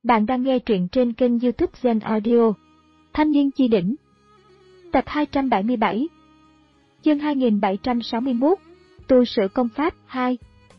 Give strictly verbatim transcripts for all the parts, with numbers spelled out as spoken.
Bạn đang nghe truyện trên kênh YouTube Zen Audio. Thanh niên chi đỉnh. Tập hai trăm bảy mươi bảy. Chương hai nghìn bảy trăm sáu mươi mốt. Tu sửa công pháp hai.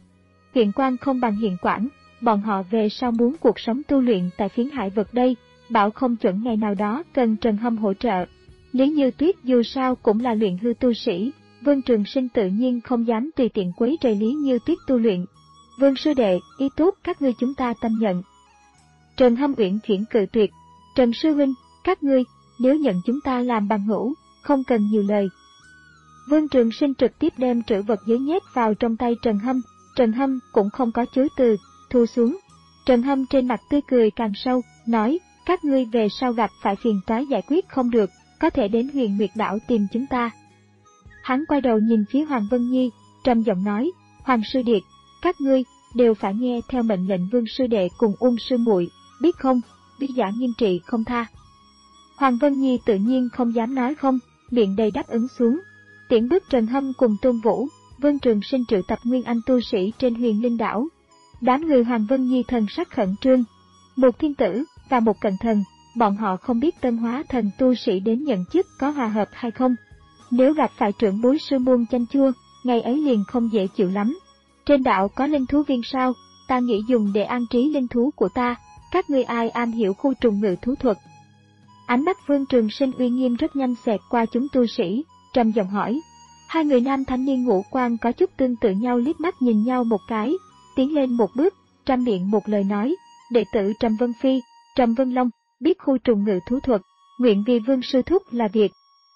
Hiện quan không bằng hiện quản, bọn họ về sau muốn cuộc sống tu luyện tại phiến hải vực đây, bảo không chuẩn ngày nào đó cần Trần Hâm hỗ trợ. Lý Như Tuyết dù sao cũng là luyện hư tu sĩ, Vương Trường Sinh tự nhiên không dám tùy tiện quấy rầy Lý Như Tuyết tu luyện. Vương sư đệ, ý tốt các ngươi chúng ta tâm nhận. Trần Hâm uyển chuyển cự tuyệt. Trần sư huynh, các ngươi, nếu nhận chúng ta làm bằng hữu, không cần nhiều lời. Vương Trường Sinh trực tiếp đem trữ vật giới nhét vào trong tay Trần Hâm, Trần Hâm cũng không có chối từ, thu xuống. Trần Hâm trên mặt tươi cười càng sâu, nói, các ngươi về sau gặp phải phiền toái giải quyết không được, có thể đến Huyền Nguyệt đảo tìm chúng ta. Hắn quay đầu nhìn phía Hoàng Vân Nhi, trầm giọng nói, Hoàng sư điệt, các ngươi đều phải nghe theo mệnh lệnh Vương sư đệ cùng Ung sư muội, biết không, biết giả nghiêm trị không tha. Hoàng Vân Nhi tự nhiên không dám nói không, miệng đầy đáp ứng xuống. Tiễn bước Trần Hâm cùng Tôn Vũ, Vương Trường Sinh triệu tập nguyên anh tu sĩ trên Huyền Linh đảo. Đám người Hoàng Vân Nhi thần sắc khẩn trương. Một thiên tử và một cận thần, bọn họ không biết tân hóa thần tu sĩ đến nhận chức có hòa hợp hay không. Nếu gặp phải trưởng bối sư môn chanh chua, ngày ấy liền không dễ chịu lắm. Trên đảo có linh thú viên sao, ta nghĩ dùng để an trí linh thú của ta, các ngươi ai am hiểu khu trùng ngự thú thuật. Ánh mắt Vương Trường Sinh uy nghiêm rất nhanh xẹt qua chúng tu sĩ, trầm giọng hỏi. Hai người nam thanh niên ngũ quan có chút tương tự nhau liếc mắt nhìn nhau một cái, tiến lên một bước, trăm miệng một lời nói, đệ tử Trầm Vân Phi, Trầm Vân Long, biết khu trùng ngự thú thuật, nguyện vì Vương sư thúc là việc.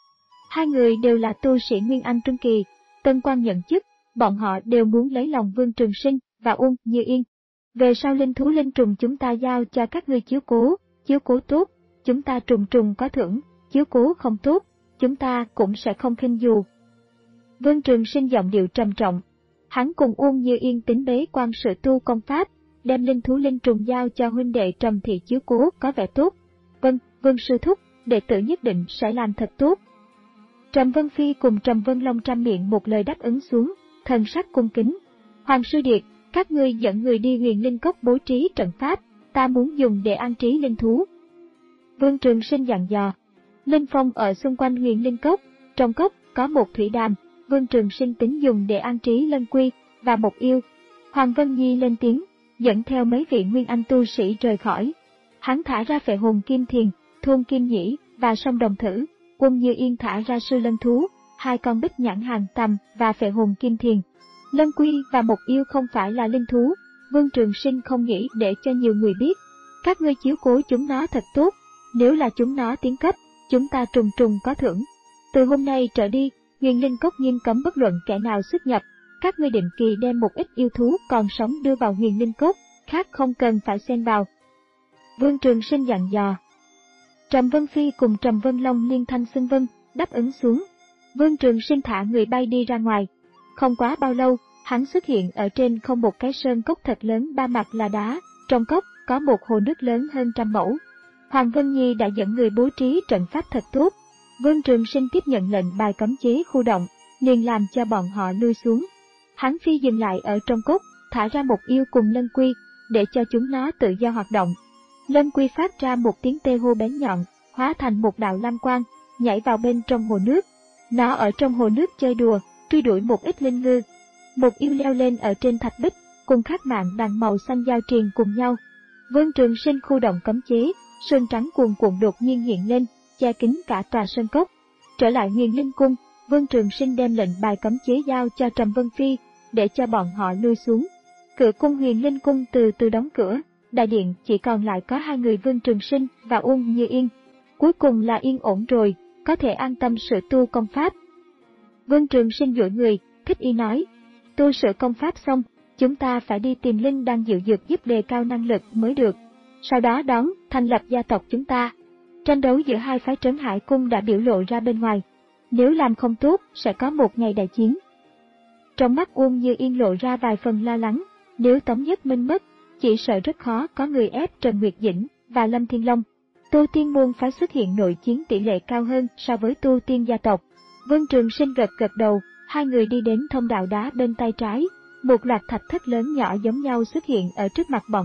Hai người đều là tu sĩ Nguyên Anh Trung Kỳ, tân quan nhận chức, bọn họ đều muốn lấy lòng Vương Trường Sinh và Uông Như Yên. Về sau linh thú linh trùng chúng ta giao cho các ngươi chiếu cố, chiếu cố tốt, chúng ta trùng trùng có thưởng, chiếu cố không tốt, chúng ta cũng sẽ không khinh dù. Vương Trường Sinh giọng điệu trầm trọng. Hắn cùng Uông Như Yên tính bế quan sự tu công pháp, đem linh thú linh trùng giao cho huynh đệ Trầm thị chiếu cố có vẻ tốt. Vâng, Vương sư thúc, đệ tử nhất định sẽ làm thật tốt. Trầm Vân Phi cùng Trầm Vân Long trăm miệng một lời đáp ứng xuống, thần sắc cung kính. Hoàng sư điệt, các ngươi dẫn người đi Huyền Linh Cốc bố trí trận pháp, ta muốn dùng để an trí linh thú. Vương Trường Sinh dặn dò. Linh phong ở xung quanh Huyền Linh Cốc, trong cốc có một thủy đàm, Vương Trường Sinh tính dùng để an trí Lân Quy và một yêu. Hoàng Vân Nhi lên tiếng, dẫn theo mấy vị nguyên anh tu sĩ rời khỏi. Hắn thả ra Phệ Hồn Kim Thiền, Thôn Kim Nhĩ và Sông Đồng Thử. Quân Như Yên thả ra sư lân thú, hai con bích nhãn hàng tầm và Phệ Hồn Kim Thiền. Lân Quy và một yêu không phải là linh thú, Vương Trường Sinh không nghĩ để cho nhiều người biết. Các ngươi chiếu cố chúng nó thật tốt, nếu là chúng nó tiến cấp, chúng ta trùng trùng có thưởng. Từ hôm nay trở đi, Huyền Linh Cốc nghiêm cấm bất luận kẻ nào xuất nhập, các ngươi định kỳ đem một ít yêu thú còn sống đưa vào Huyền Linh Cốc, khác không cần phải xen vào. Vương Trường Sinh dặn dò. Trầm Vân Phi cùng Trầm Vân Long liên thanh xưng vân, đáp ứng xuống. Vương Trường Sinh thả người bay đi ra ngoài. Không quá bao lâu, hắn xuất hiện ở trên không một cái sơn cốc thật lớn ba mặt là đá, trong cốc có một hồ nước lớn hơn trăm mẫu. Hoàng Vân Nhi đã dẫn người bố trí trận pháp thật tốt. Vương Trường Sinh tiếp nhận lệnh bài cấm chế khu động, liền làm cho bọn họ lui xuống. Hắn phi dừng lại ở trong cốc, thả ra một yêu cùng Lân Quy, để cho chúng nó tự do hoạt động. Lân Quy phát ra một tiếng tê hô bén nhọn, hóa thành một đạo lam quang, nhảy vào bên trong hồ nước. Nó ở trong hồ nước chơi đùa, truy đuổi một ít linh ngư. Một yêu leo lên ở trên thạch bích, cùng khắc mạng đằng màu xanh giao triền cùng nhau. Vương Trường Sinh khu động cấm chế, sơn trắng cuồn cuộn đột nhiên hiện lên, che kín cả tòa sơn cốc. Trở lại Huyền Linh Cung, Vương Trường Sinh đem lệnh bài cấm chế giao cho Trầm Vân Phi, để cho bọn họ lui xuống. Cửa cung Huyền Linh Cung từ từ đóng cửa, đại điện chỉ còn lại có hai người Vương Trường Sinh và Uông Như Yên. Cuối cùng là yên ổn rồi, có thể an tâm sửa tu công pháp. Vương Trường Sinh duỗi người, thích ý nói, tu sửa công pháp xong, chúng ta phải đi tìm linh đang diệu dược giúp đề cao năng lực mới được. Sau đó đón, thành lập gia tộc chúng ta. Tranh đấu giữa hai phái Trấn Hải Cung đã biểu lộ ra bên ngoài. Nếu làm không tốt, sẽ có một ngày đại chiến. Trong mắt Uông Như Yên lộ ra vài phần lo lắng, nếu Tống Nhất Minh mất, chỉ sợ rất khó có người ép Trần Nguyệt Dĩnh và Lâm Thiên Long. Tu Tiên môn phái xuất hiện nội chiến tỷ lệ cao hơn so với tu tiên gia tộc. Vương Trường Sinh gật gật đầu, hai người đi đến thông đạo đá bên tay trái, một loạt thạch thất lớn nhỏ giống nhau xuất hiện ở trước mặt bọn họ,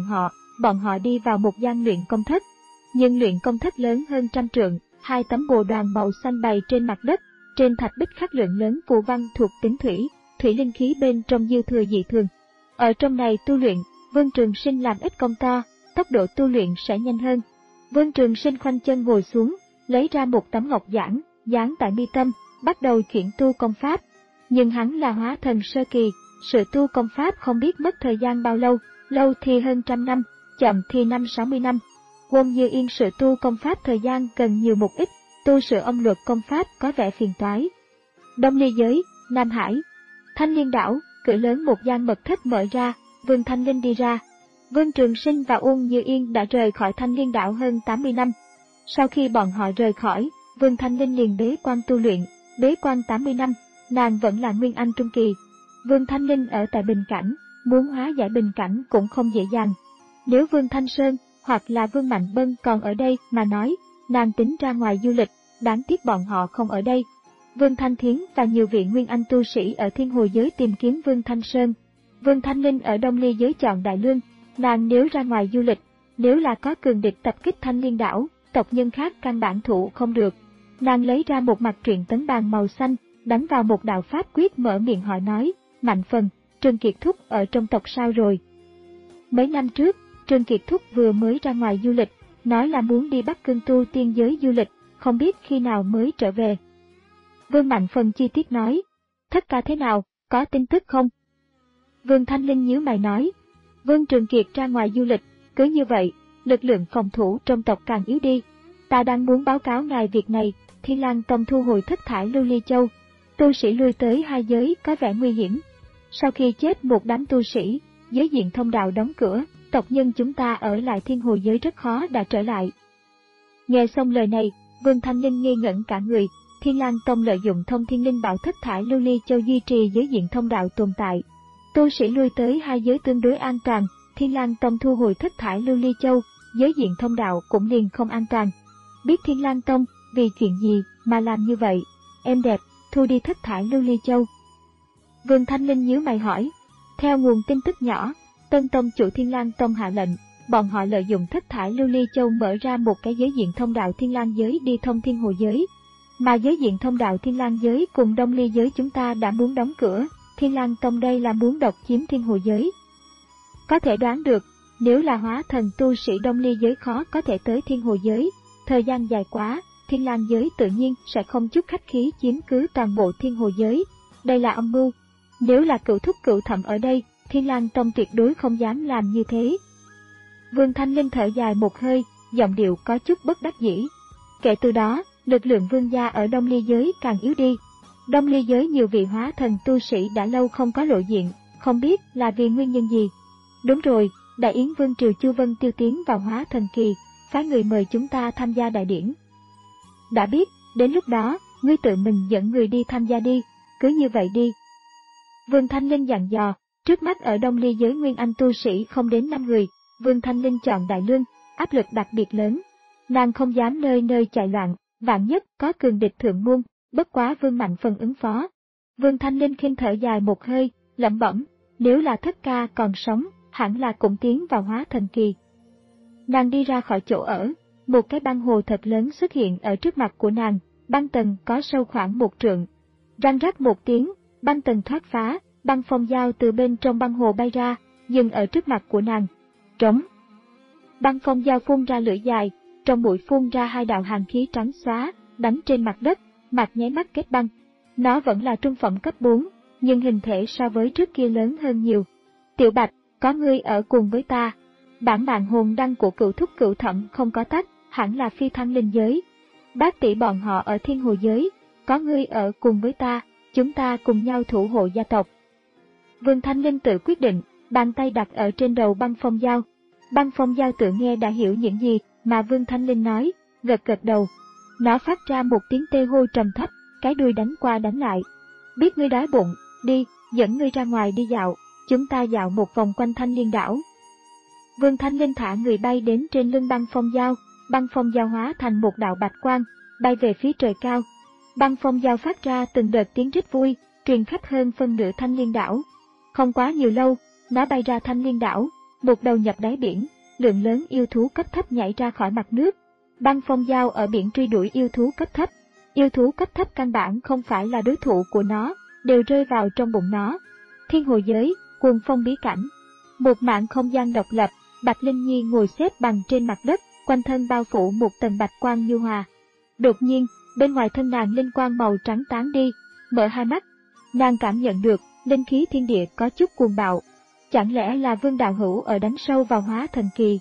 bọn họ đi vào một gian luyện công thất. Nhưng luyện công thất lớn hơn trăm trượng, hai tấm bồ đoàn màu xanh bày trên mặt đất, trên thạch bích khắc lượng lớn phù văn thuộc tính thủy, thủy linh khí bên trong dư thừa dị thường. Ở trong này tu luyện, Vương Trường Sinh làm ít công to, tốc độ tu luyện sẽ nhanh hơn. Vương Trường Sinh khoanh chân ngồi xuống, lấy ra một tấm ngọc giản, dán tại mi tâm, bắt đầu chuyển tu công pháp. Nhưng hắn là hóa thần sơ kỳ, sự tu công pháp không biết mất thời gian bao lâu, lâu thì hơn trăm năm, chậm thì năm sáu mươi năm. Quân Như Yên sự tu công pháp thời gian cần nhiều một ít, tu sửa âm luật công pháp có vẻ phiền toái. Đông Ly Giới, Nam Hải, Thanh Liên Đảo, cửa lớn một gian mật thất mở ra, Vương Thanh Linh đi ra. Vương Trường Sinh và Uông Như Yên đã rời khỏi Thanh Liên Đảo hơn tám mươi năm. Sau khi bọn họ rời khỏi, Vương Thanh Linh liền bế quan tu luyện, bế quan tám mươi năm, nàng vẫn là Nguyên Anh Trung Kỳ. Vương Thanh Linh ở tại Bình Cảnh, muốn hóa giải Bình Cảnh cũng không dễ dàng. Nếu Vương Thanh Sơn hoặc là Vương Mạnh Bân còn ở đây mà nói, nàng tính ra ngoài du lịch, đáng tiếc bọn họ không ở đây. Vương Thanh Thiến và nhiều vị Nguyên Anh tu sĩ ở Thiên Hồ Giới tìm kiếm Vương Thanh Sơn. Vương Thanh Linh ở Đông Ly Giới chọn Đại Lương, nàng nếu ra ngoài du lịch, nếu là có cường địch tập kích Thanh Liên Đảo, tộc nhân khác căn bản thủ không được. Nàng lấy ra một mặt truyện tấn bàn màu xanh, đánh vào một đạo pháp quyết mở miệng hỏi nói, Mạnh Phần, Trương Kiệt Thúc ở trong tộc sao rồi? Mấy năm trước, Trương Kiệt Thúc vừa mới ra ngoài du lịch, nói là muốn đi Bắc Cương tu tiên giới du lịch, không biết khi nào mới trở về. Vương Mạnh Phần chi tiết nói, thất ca thế nào, có tin tức không? Vương Thanh Linh nhíu mày nói, Vương Trường Kiệt ra ngoài du lịch, cứ như vậy, lực lượng phòng thủ trong tộc càng yếu đi. Ta đang muốn báo cáo ngài việc này, Thiên Lang Tông thu hồi thất thải Lưu Ly Châu. Tu sĩ lui tới hai giới có vẻ nguy hiểm. Sau khi chết một đám tu sĩ, giới diện thông đạo đóng cửa, tộc nhân chúng ta ở lại Thiên Hồ Giới rất khó đã trở lại. Nghe xong lời này, Vương Thanh Linh ngây ngẩn cả người. Thiên Lang Tông lợi dụng thông thiên linh bảo thất thải Lưu Ly Châu duy trì giới diện thông đạo tồn tại. Tu sĩ lui tới hai giới tương đối an toàn, Thiên Lang Tông thu hồi thất thải Lưu Ly Châu, giới diện thông đạo cũng liền không an toàn. Biết Thiên Lang Tông vì chuyện gì mà làm như vậy? Em đẹp, thu đi thất thải Lưu Ly Châu. Vương Thanh Linh nhíu mày hỏi. Theo nguồn tin tức nhỏ, Tân Tông chủ Thiên Lang Tông hạ lệnh, bọn họ lợi dụng thất thải Lưu Ly Châu mở ra một cái giới diện thông đạo Thiên Lang Giới đi thông Thiên Hồ Giới. Mà giới diện thông đạo Thiên Lang Giới cùng Đông Ly Giới chúng ta đã muốn đóng cửa, Thiên Lang Tông đây là muốn độc chiếm Thiên Hồ Giới. Có thể đoán được, nếu là hóa thần tu sĩ Đông Ly Giới khó có thể tới Thiên Hồ Giới, thời gian dài quá, Thiên Lang Giới tự nhiên sẽ không chút khách khí chiếm cứ toàn bộ Thiên Hồ Giới. Đây là âm mưu. Nếu là cửu thúc cửu thẩm ở đây, Thiên Lang Tông tuyệt đối không dám làm như thế. Vương Thanh Linh thở dài một hơi, giọng điệu có chút bất đắc dĩ. Kể từ đó, lực lượng vương gia ở Đông Ly Giới càng yếu đi. Đông Ly Giới nhiều vị hóa thần tu sĩ đã lâu không có lộ diện, không biết là vì nguyên nhân gì. Đúng rồi, Đại Yến Vương Triều Chu Vân Tiêu tiến vào hóa thần kỳ, phái người mời chúng ta tham gia đại điển. Đã biết, đến lúc đó, ngươi tự mình dẫn người đi tham gia đi, cứ như vậy đi. Vương Thanh Linh dặn dò, trước mắt ở Đông Ly Giới Nguyên Anh tu sĩ không đến năm người, Vương Thanh Linh chọn Đại Lương, áp lực đặc biệt lớn. Nàng không dám nơi nơi chạy loạn, vạn nhất có cường địch thượng môn, bất quá Vương Mạnh Phần ứng phó. Vương Thanh Linh khinh thở dài một hơi, lẩm bẩm, nếu là thất ca còn sống, hẳn là cũng tiến vào hóa thần kỳ. Nàng đi ra khỏi chỗ ở, một cái băng hồ thật lớn xuất hiện ở trước mặt của nàng, băng tầng có sâu khoảng một trượng. Răng rắc một tiếng, băng tầng thoát phá, băng phong dao từ bên trong băng hồ bay ra, dừng ở trước mặt của nàng. Trống. Băng phong dao phun ra lưỡi dài, trong mũi phun ra hai đạo hàn khí trắng xóa, đánh trên mặt đất, mặt nháy mắt kết băng. Nó vẫn là trung phẩm cấp bốn, nhưng hình thể so với trước kia lớn hơn nhiều. Tiểu Bạch, có ngươi ở cùng với ta. Bản mạng hồn đăng của cựu thúc cựu thẩm không có tắt, hẳn là phi thăng linh giới. Bác tỷ bọn họ ở Thiên Hồ Giới, có ngươi ở cùng với ta, chúng ta cùng nhau thủ hộ gia tộc. Vương Thanh Linh tự quyết định, bàn tay đặt ở trên đầu băng phong dao. Băng phong dao tự nghe đã hiểu những gì mà Vương Thanh Linh nói, gật gật đầu. Nó phát ra một tiếng tê hô trầm thấp, cái đuôi đánh qua đánh lại. Biết ngươi đói bụng, đi, dẫn ngươi ra ngoài đi dạo, chúng ta dạo một vòng quanh Thanh Liên Đảo. Vương Thanh Linh thả người bay đến trên lưng băng phong dao, băng phong dao hóa thành một đạo bạch quang, bay về phía trời cao. Băng phong dao phát ra từng đợt tiếng rít vui, truyền khắp hơn phân nửa Thanh Liên Đảo. Không quá nhiều lâu, nó bay ra Thanh Liên Đảo, một đầu nhập đáy biển, lượng lớn yêu thú cấp thấp nhảy ra khỏi mặt nước. Băng phong dao ở biển truy đuổi yêu thú cấp thấp. Yêu thú cấp thấp căn bản không phải là đối thủ của nó, đều rơi vào trong bụng nó. Thiên hồ giới, cuồng phong bí cảnh. Một mảng không gian độc lập, Bạch Linh Nhi ngồi xếp bằng trên mặt đất, quanh thân bao phủ một tầng bạch quang nhu hòa. Đột nhiên, bên ngoài thân nàng linh quang màu trắng tán đi, mở hai mắt, nàng cảm nhận được linh khí thiên địa có chút cuồng bạo. Chẳng lẽ là Vương đạo hữu ở đánh sâu vào hóa thần kỳ?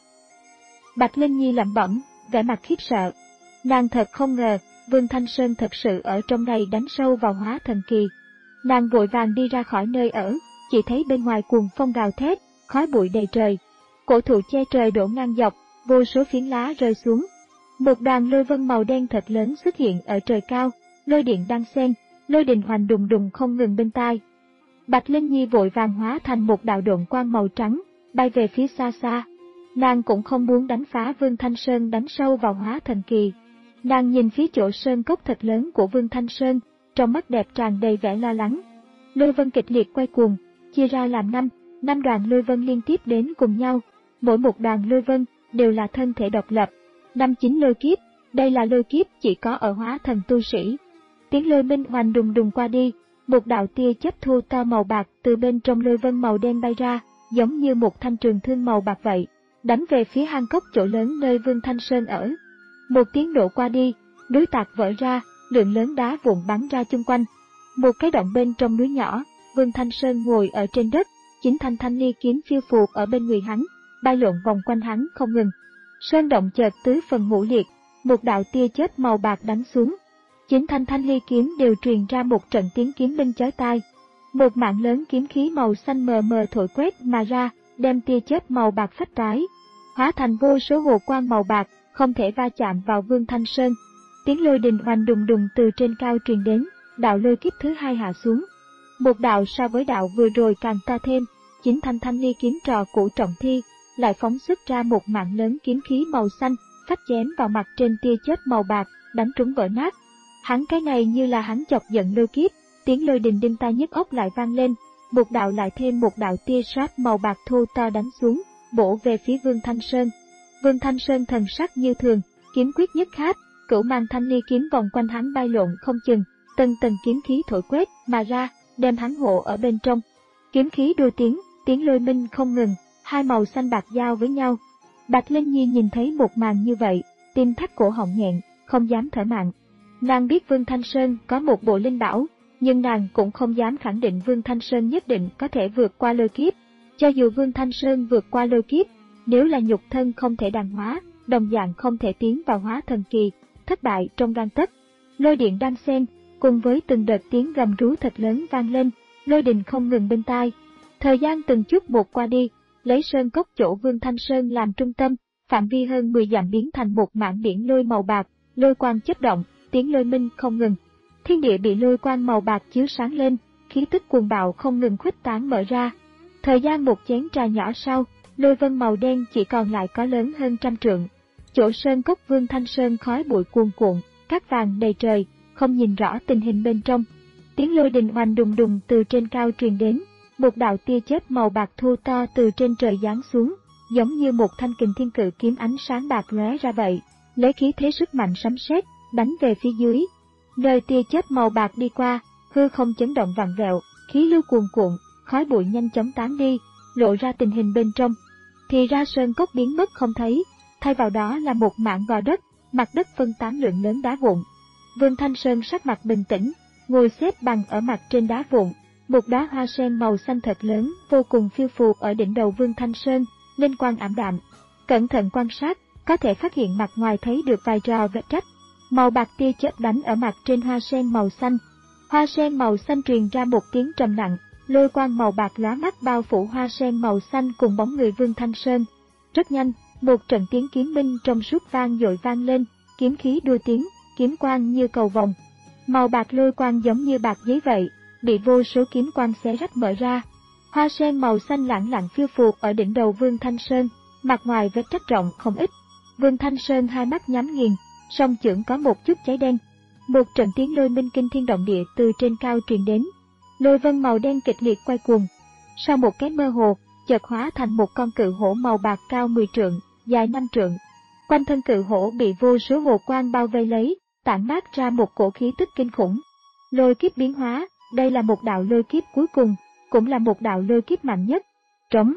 Bạch Linh Nhi lẩm bẩm, vẻ mặt khiếp sợ. Nàng thật không ngờ, Vương Thanh Sơn thật sự ở trong này đánh sâu vào hóa thần kỳ. Nàng vội vàng đi ra khỏi nơi ở, chỉ thấy bên ngoài cuồng phong gào thét, khói bụi đầy trời. Cổ thụ che trời đổ ngang dọc, vô số phiến lá rơi xuống. Một đoàn lôi vân màu đen thật lớn xuất hiện ở trời cao, lôi điện đan xen, lôi đình hoành đùng đùng không ngừng bên tai. Bạch Linh Nhi vội vàng hóa thành một đạo độn quang màu trắng, bay về phía xa xa. Nàng cũng không muốn đánh phá Vương Thanh Sơn đánh sâu vào hóa thần kỳ. Nàng nhìn phía chỗ sơn cốc thật lớn của Vương Thanh Sơn, trong mắt đẹp tràn đầy vẻ lo lắng. Lôi vân kịch liệt quay cuồng, chia ra làm năm, năm đoàn lôi vân liên tiếp đến cùng nhau. Mỗi một đoàn lôi vân đều là thân thể độc lập. Năm chín lôi kiếp, đây là lôi kiếp chỉ có ở hóa thần tu sĩ. Tiếng lôi minh hoành đùng đùng qua đi, một đạo tia chớp thu to màu bạc từ bên trong lôi vân màu đen bay ra, giống như một thanh trường thương màu bạc vậy, đánh về phía hang cốc chỗ lớn nơi Vương Thanh Sơn ở. Một tiếng nổ qua đi, núi tạc vỡ ra, lượng lớn đá vụn bắn ra chung quanh. Một cái động bên trong núi nhỏ, Vương Thanh Sơn ngồi ở trên đất, chính thanh thanh ly kiếm phiêu phù ở bên người hắn, bay lượn vòng quanh hắn không ngừng. Sơn động chợt tứ phần ngũ liệt, một đạo tia chớp màu bạc đánh xuống. Chính thanh thanh ly kiếm đều truyền ra một trận tiếng kiếm minh chói tai. Một mảng lớn kiếm khí màu xanh mờ mờ thổi quét mà ra, đem tia chớp màu bạc phách toái, hóa thành vô số hồ quang màu bạc, không thể va chạm vào Vương Thanh Sơn. Tiếng lôi đình hoành đùng đùng từ trên cao truyền đến, đạo lôi kiếp thứ hai hạ xuống. Một đạo so với đạo vừa rồi càng to thêm, chính thanh thanh ly kiếm trò cũ trọng thi, lại phóng xuất ra một mạng lớn kiếm khí màu xanh, phách chém vào mặt trên tia chớp màu bạc, đánh trúng vỡ nát. Hắn cái này như là hắn chọc giận lôi kiếp, tiếng lôi đình đinh tai nhức óc lại vang lên, một đạo lại thêm một đạo tia sáp màu bạc thô to đánh xuống, bổ về phía Vương Thanh Sơn. Vương Thanh Sơn thần sắc như thường, kiếm quyết nhất khát, cửu mang thanh ly kiếm vòng quanh hắn bay lộn không chừng, từng tầng kiếm khí thổi quét mà ra, đem hắn hộ ở bên trong. Kiếm khí đua tiếng, tiếng lôi minh không ngừng, hai màu xanh bạc giao với nhau. Bạch Linh Nhi nhìn thấy một màn như vậy, tim thắt cổ họng nghẹn, không dám thở mạnh. Nàng biết Vương Thanh Sơn có một bộ linh bảo, nhưng nàng cũng không dám khẳng định Vương Thanh Sơn nhất định có thể vượt qua lôi kiếp. Cho dù Vương Thanh Sơn vượt qua lôi kiếp, nếu là nhục thân không thể đàn hóa, đồng dạng không thể tiến vào hóa thần kỳ, thất bại trong gang tấc. Lôi điện đan xen, cùng với từng đợt tiếng gầm rú thật lớn vang lên, lôi đình không ngừng bên tai. Thời gian từng chút một qua đi, lấy sơn cốc chỗ Vương Thanh Sơn làm trung tâm, phạm vi hơn mười dặm biến thành một mảng biển lôi màu bạc, lôi quang chớp động, tiếng lôi minh không ngừng. Thiên địa bị lôi quang màu bạc chiếu sáng lên, khí tức cuồng bạo không ngừng khuếch tán mở ra. Thời gian một chén trà nhỏ sau, lôi vân màu đen chỉ còn lại có lớn hơn trăm trượng. Chỗ sơn cốc Vương Thanh Sơn khói bụi cuồn cuộn, cát vàng đầy trời, không nhìn rõ tình hình bên trong. Tiếng lôi đình hoành đùng đùng từ trên cao truyền đến, một đạo tia chớp màu bạc thô to từ trên trời giáng xuống, giống như một thanh kình thiên cự kiếm ánh sáng bạc lóe ra vậy, lấy khí thế sức mạnh sấm sét đánh về phía dưới. Nơi tia chớp màu bạc đi qua, hư không chấn động vặn vẹo, khí lưu cuồn cuộn, khói bụi nhanh chóng tán đi, lộ ra tình hình bên trong. Thì ra sơn cốc biến mất không thấy, thay vào đó là một mảng gò đất, mặt đất phân tán lượng lớn đá vụn. Vương Thanh Sơn sắc mặt bình tĩnh, ngồi xếp bằng ở mặt trên đá vụn. Một đóa hoa sen màu xanh thật lớn, vô cùng phiêu phù ở đỉnh đầu Vương Thanh Sơn, linh quang ảm đạm. Cẩn thận quan sát, có thể phát hiện mặt ngoài thấy được vài rò vết rách. Màu bạc tia chớp đánh ở mặt trên hoa sen màu xanh. Hoa sen màu xanh truyền ra một tiếng trầm nặng, lôi quang màu bạc lóa mắt bao phủ hoa sen màu xanh cùng bóng người Vương Thanh Sơn. Rất nhanh, một trận tiếng kiếm minh trong suốt vang dội vang lên, kiếm khí đua tiếng, kiếm quang như cầu vồng. Màu bạc lôi quang giống như bạc giấy vậy, bị vô số kiếm quang xé rách mở ra. Hoa sen màu xanh lẳng lặng phiêu phù ở đỉnh đầu Vương Thanh Sơn, mặt ngoài vết rách rộng không ít. Vương Thanh Sơn hai mắt nhắm nghiền, song chưởng có một chút cháy đen. Một trận tiếng lôi minh kinh thiên động địa từ trên cao truyền đến. Lôi vân màu đen kịch liệt quay cuồng. Sau một cái mơ hồ, chợt hóa thành một con cự hổ màu bạc cao mười trượng, dài năm trượng. Quanh thân cự hổ bị vô số hồ quang bao vây lấy, tản mát ra một cổ khí tức kinh khủng. Lôi kiếp biến hóa, đây là một đạo lôi kiếp cuối cùng, cũng là một đạo lôi kiếp mạnh nhất. Trống.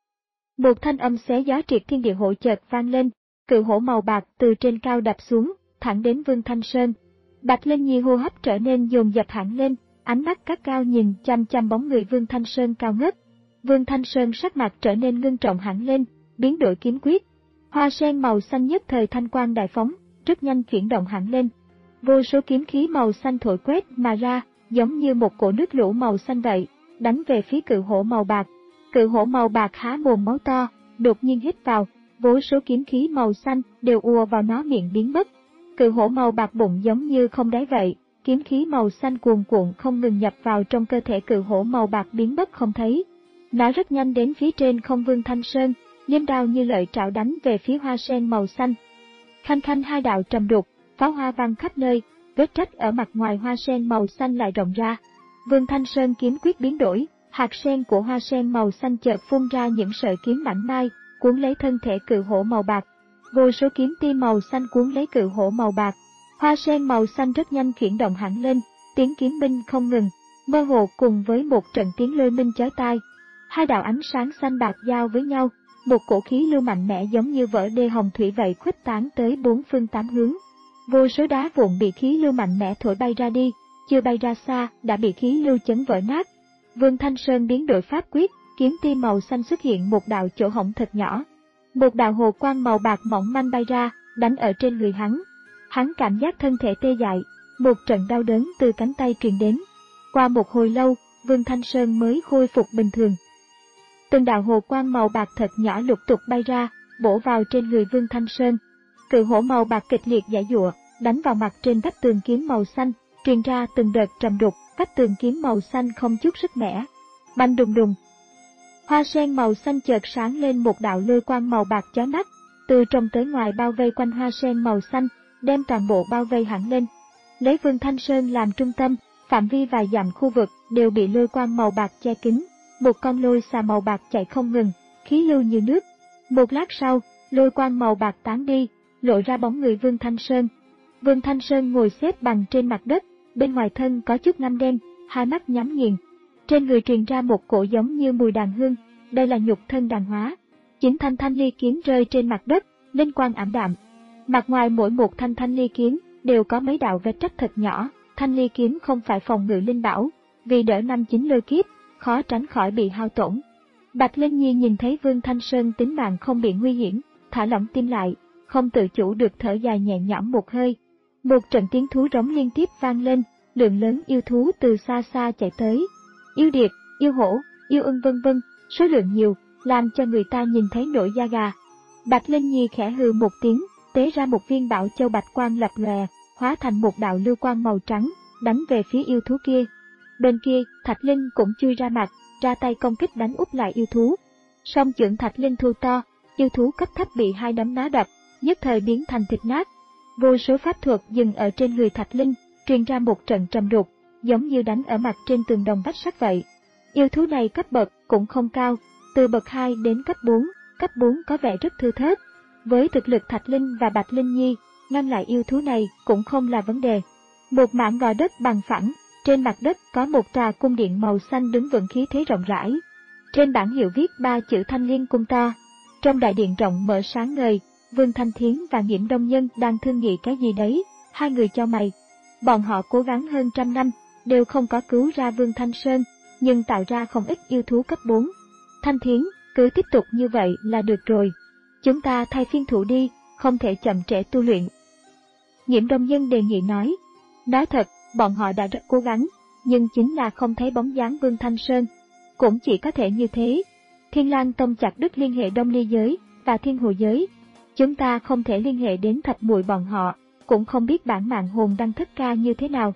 Một thanh âm xé gió triệt thiên địa hổ chợt vang lên, cự hổ màu bạc từ trên cao đập xuống, thẳng đến Vương Thanh Sơn. Bạch Linh Nhi hô hấp trở nên dồn dập hẳn lên, ánh mắt cắt cao nhìn chăm chăm bóng người Vương Thanh Sơn cao ngất. Vương Thanh Sơn sắc mặt trở nên ngưng trọng hẳn lên, biến đổi kiếm quyết. Hoa sen màu xanh nhất thời thanh quang đại phóng, rất nhanh chuyển động hẳn lên. Vô số kiếm khí màu xanh thổi quét mà ra, giống như một cổ nước lũ màu xanh vậy, đánh về phía cự hổ màu bạc. Cự hổ màu bạc há mồm máu to, đột nhiên hít vào, vô số kiếm khí màu xanh đều ùa vào nó miệng biến mất. Cự hổ màu bạc bụng giống như không đáy vậy, kiếm khí màu xanh cuồn cuộn không ngừng nhập vào trong cơ thể cự hổ màu bạc biến mất không thấy. Nó rất nhanh đến phía trên không Vương Thanh Sơn, liêm đao như lợi trảo đánh về phía hoa sen màu xanh. Khanh khanh hai đạo trầm đục, pháo hoa vang khắp nơi, vết rách ở mặt ngoài hoa sen màu xanh lại rộng ra. Vương Thanh Sơn kiếm quyết biến đổi, hạt sen của hoa sen màu xanh chợt phun ra những sợi kiếm mảnh mai, cuốn lấy thân thể cự hổ màu bạc. Vô số kiếm ti màu xanh cuốn lấy cự hổ màu bạc. Hoa sen màu xanh rất nhanh chuyển động hẳn lên, tiếng kiếm minh không ngừng, mơ hồ cùng với một trận tiếng lôi minh chói tai. Hai đạo ánh sáng xanh bạc giao với nhau, một cổ khí lưu mạnh mẽ giống như vỡ đê hồng thủy vậy khuếch tán tới bốn phương tám hướng. Vô số đá vụn bị khí lưu mạnh mẽ thổi bay ra đi, chưa bay ra xa đã bị khí lưu chấn vỡ nát. Vương Thanh Sơn biến đổi pháp quyết, kiếm ti màu xanh xuất hiện một đạo chỗ hổng thật nhỏ. Một đạo hồ quang màu bạc mỏng manh bay ra, đánh ở trên người hắn. Hắn cảm giác thân thể tê dại, một trận đau đớn từ cánh tay truyền đến. Qua một hồi lâu, Vương Thanh Sơn mới khôi phục bình thường. Từng đạo hồ quang màu bạc thật nhỏ lục tục bay ra, bổ vào trên người Vương Thanh Sơn. Cự hổ màu bạc kịch liệt giãy giụa, đánh vào mặt trên vách tường kiếm màu xanh, truyền ra từng đợt trầm đục, vách tường kiếm màu xanh không chút sức mẻ. Bành đùng đùng. Hoa sen màu xanh chợt sáng lên một đạo lôi quang màu bạc chói mắt, từ trong tới ngoài bao vây quanh hoa sen màu xanh, đem toàn bộ bao vây hẳn lên. Lấy Vương Thanh Sơn làm trung tâm, phạm vi vài dặm khu vực đều bị lôi quang màu bạc che kín. Một con lôi xà màu bạc chạy không ngừng, khí lưu như nước. Một lát sau, lôi quang màu bạc tán đi, lộ ra bóng người Vương Thanh Sơn. Vương Thanh Sơn ngồi xếp bằng trên mặt đất, bên ngoài thân có chút ngăm đen, hai mắt nhắm nghiền. Trên người truyền ra một cổ giống như mùi đàn hương, đây là nhục thân đàn hóa. Chín thanh thanh ly kiếm rơi trên mặt đất, linh quang ảm đạm. Mặt ngoài mỗi một thanh thanh ly kiếm đều có mấy đạo vết rách thật nhỏ. Thanh ly kiếm không phải phòng ngự linh bảo, vì đỡ năm chín lôi kiếp, khó tránh khỏi bị hao tổn. Bạch Linh Nhi nhìn thấy Vương Thanh Sơn tính mạng không bị nguy hiểm, thả lỏng tim lại, không tự chủ được thở dài nhẹ nhõm một hơi. Một trận tiếng thú rống liên tiếp vang lên, lượng lớn yêu thú từ xa xa chạy tới. Yêu điệp, yêu hổ, yêu ưng vân vân, số lượng nhiều, làm cho người ta nhìn thấy nổi da gà. Bạch Linh Nhi khẽ hừ một tiếng, tế ra một viên bảo châu bạch quang lập lòe, hóa thành một đạo lưu quang màu trắng, đánh về phía yêu thú kia. Bên kia, Thạch Linh cũng chui ra mặt, ra tay công kích đánh úp lại yêu thú. Song chưởng Thạch Linh thu to, yêu thú cấp thấp bị hai đấm ná đập, nhất thời biến thành thịt nát. Vô số pháp thuật dừng ở trên người Thạch Linh, truyền ra một trận trầm đục, giống như đánh ở mặt trên tường đồng vách sắt vậy. Yêu thú này cấp bậc cũng không cao, từ bậc hai đến cấp bốn, cấp bốn có vẻ rất thưa thớt. Với thực lực Thạch Linh và Bạch Linh Nhi, ngăn lại yêu thú này cũng không là vấn đề. Một mảng gò đất bằng phẳng, trên mặt đất có một tòa cung điện màu xanh đứng vững khí thế rộng rãi. Trên bảng hiệu viết ba chữ Thanh Liên Cung to. Trong đại điện rộng mở sáng ngời, Vương Thanh Thiến và Nghiễm Đông Nhân đang thương nghị cái gì đấy, hai người chau mày. Bọn họ cố gắng hơn trăm năm, đều không có cứu ra Vương Thanh Sơn, nhưng tạo ra không ít yêu thú cấp bốn. Thanh Thiến, cứ tiếp tục như vậy là được rồi. Chúng ta thay phiên thủ đi, không thể chậm trễ tu luyện. Nghiễm Đông Nhân đề nghị nói. Nói thật, bọn họ đã rất cố gắng, nhưng chính là không thấy bóng dáng Vương Thanh Sơn. Cũng chỉ có thể như thế. Thiên Lang Tông chặt đứt liên hệ Đông Ly giới và Thiên Hồ giới. Chúng ta không thể liên hệ đến Thạch Muội bọn họ, cũng không biết bản mạng hồn đăng thất ca như thế nào.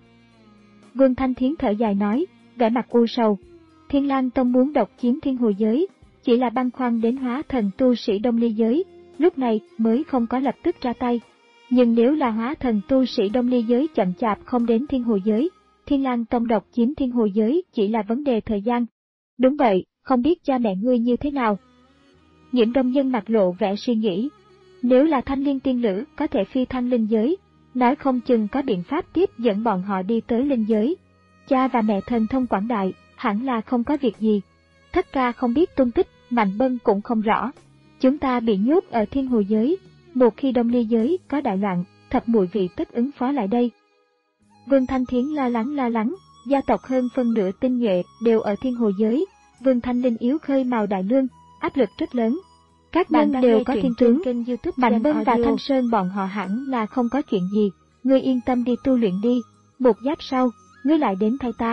Vương Thanh Thiến thở dài nói, vẻ mặt u sầu. Thiên Lang Tông muốn độc chiếm Thiên Hồ giới, chỉ là băn khoăn đến hóa thần tu sĩ Đông Ly giới, lúc này mới không có lập tức ra tay. Nhưng nếu là hóa thần tu sĩ Đông Ly giới chậm chạp không đến Thiên Hồ giới, Thiên Lang Tông độc chiếm Thiên Hồ giới chỉ là vấn đề thời gian. Đúng vậy, không biết cha mẹ ngươi như thế nào. Nghiễm Đông Nhân mặt lộ vẻ suy nghĩ, Nếu là thanh liên tiên lữ có thể phi thăng linh giới, nói không chừng có biện pháp tiếp dẫn bọn họ đi tới linh giới. Cha và mẹ thần thông quảng đại, hẳn là không có việc gì. Thất ca không biết tung tích, Mạnh Bân cũng không rõ. Chúng ta bị nhốt ở thiên hồ giới, một khi Đông Ly giới có đại loạn, thập muội vị tất ứng phó lại đây. Vương Thanh Thiến lo lắng lo lắng, gia tộc hơn phân nửa tinh nhuệ đều ở thiên hồ giới, Vương Thanh Linh yếu khơi mào đại lương, áp lực rất lớn. Các bạn đều có thiên tướng, Mạnh Bân và Thanh Sơn bọn họ hẳn là không có chuyện gì, ngươi yên tâm đi tu luyện đi, một giáp sau, ngươi lại đến thay ta.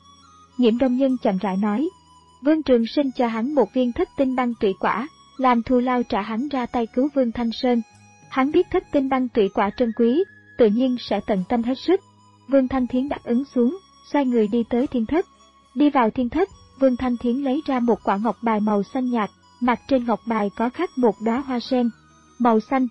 Nhiễm Đông Nhân chậm rãi nói, Vương Trường Sinh cho hắn một viên thất tinh băng tụy quả, làm thù lao trả hắn ra tay cứu Vương Thanh Sơn. Hắn biết thất tinh băng tụy quả trân quý, tự nhiên sẽ tận tâm hết sức. Vương Thanh Thiến đáp ứng xuống, xoay người đi tới thiên thất. Đi vào thiên thất, Vương Thanh Thiến lấy ra một quả ngọc bài màu xanh nhạt, mặt trên ngọc bài có khắc một đóa hoa sen màu xanh.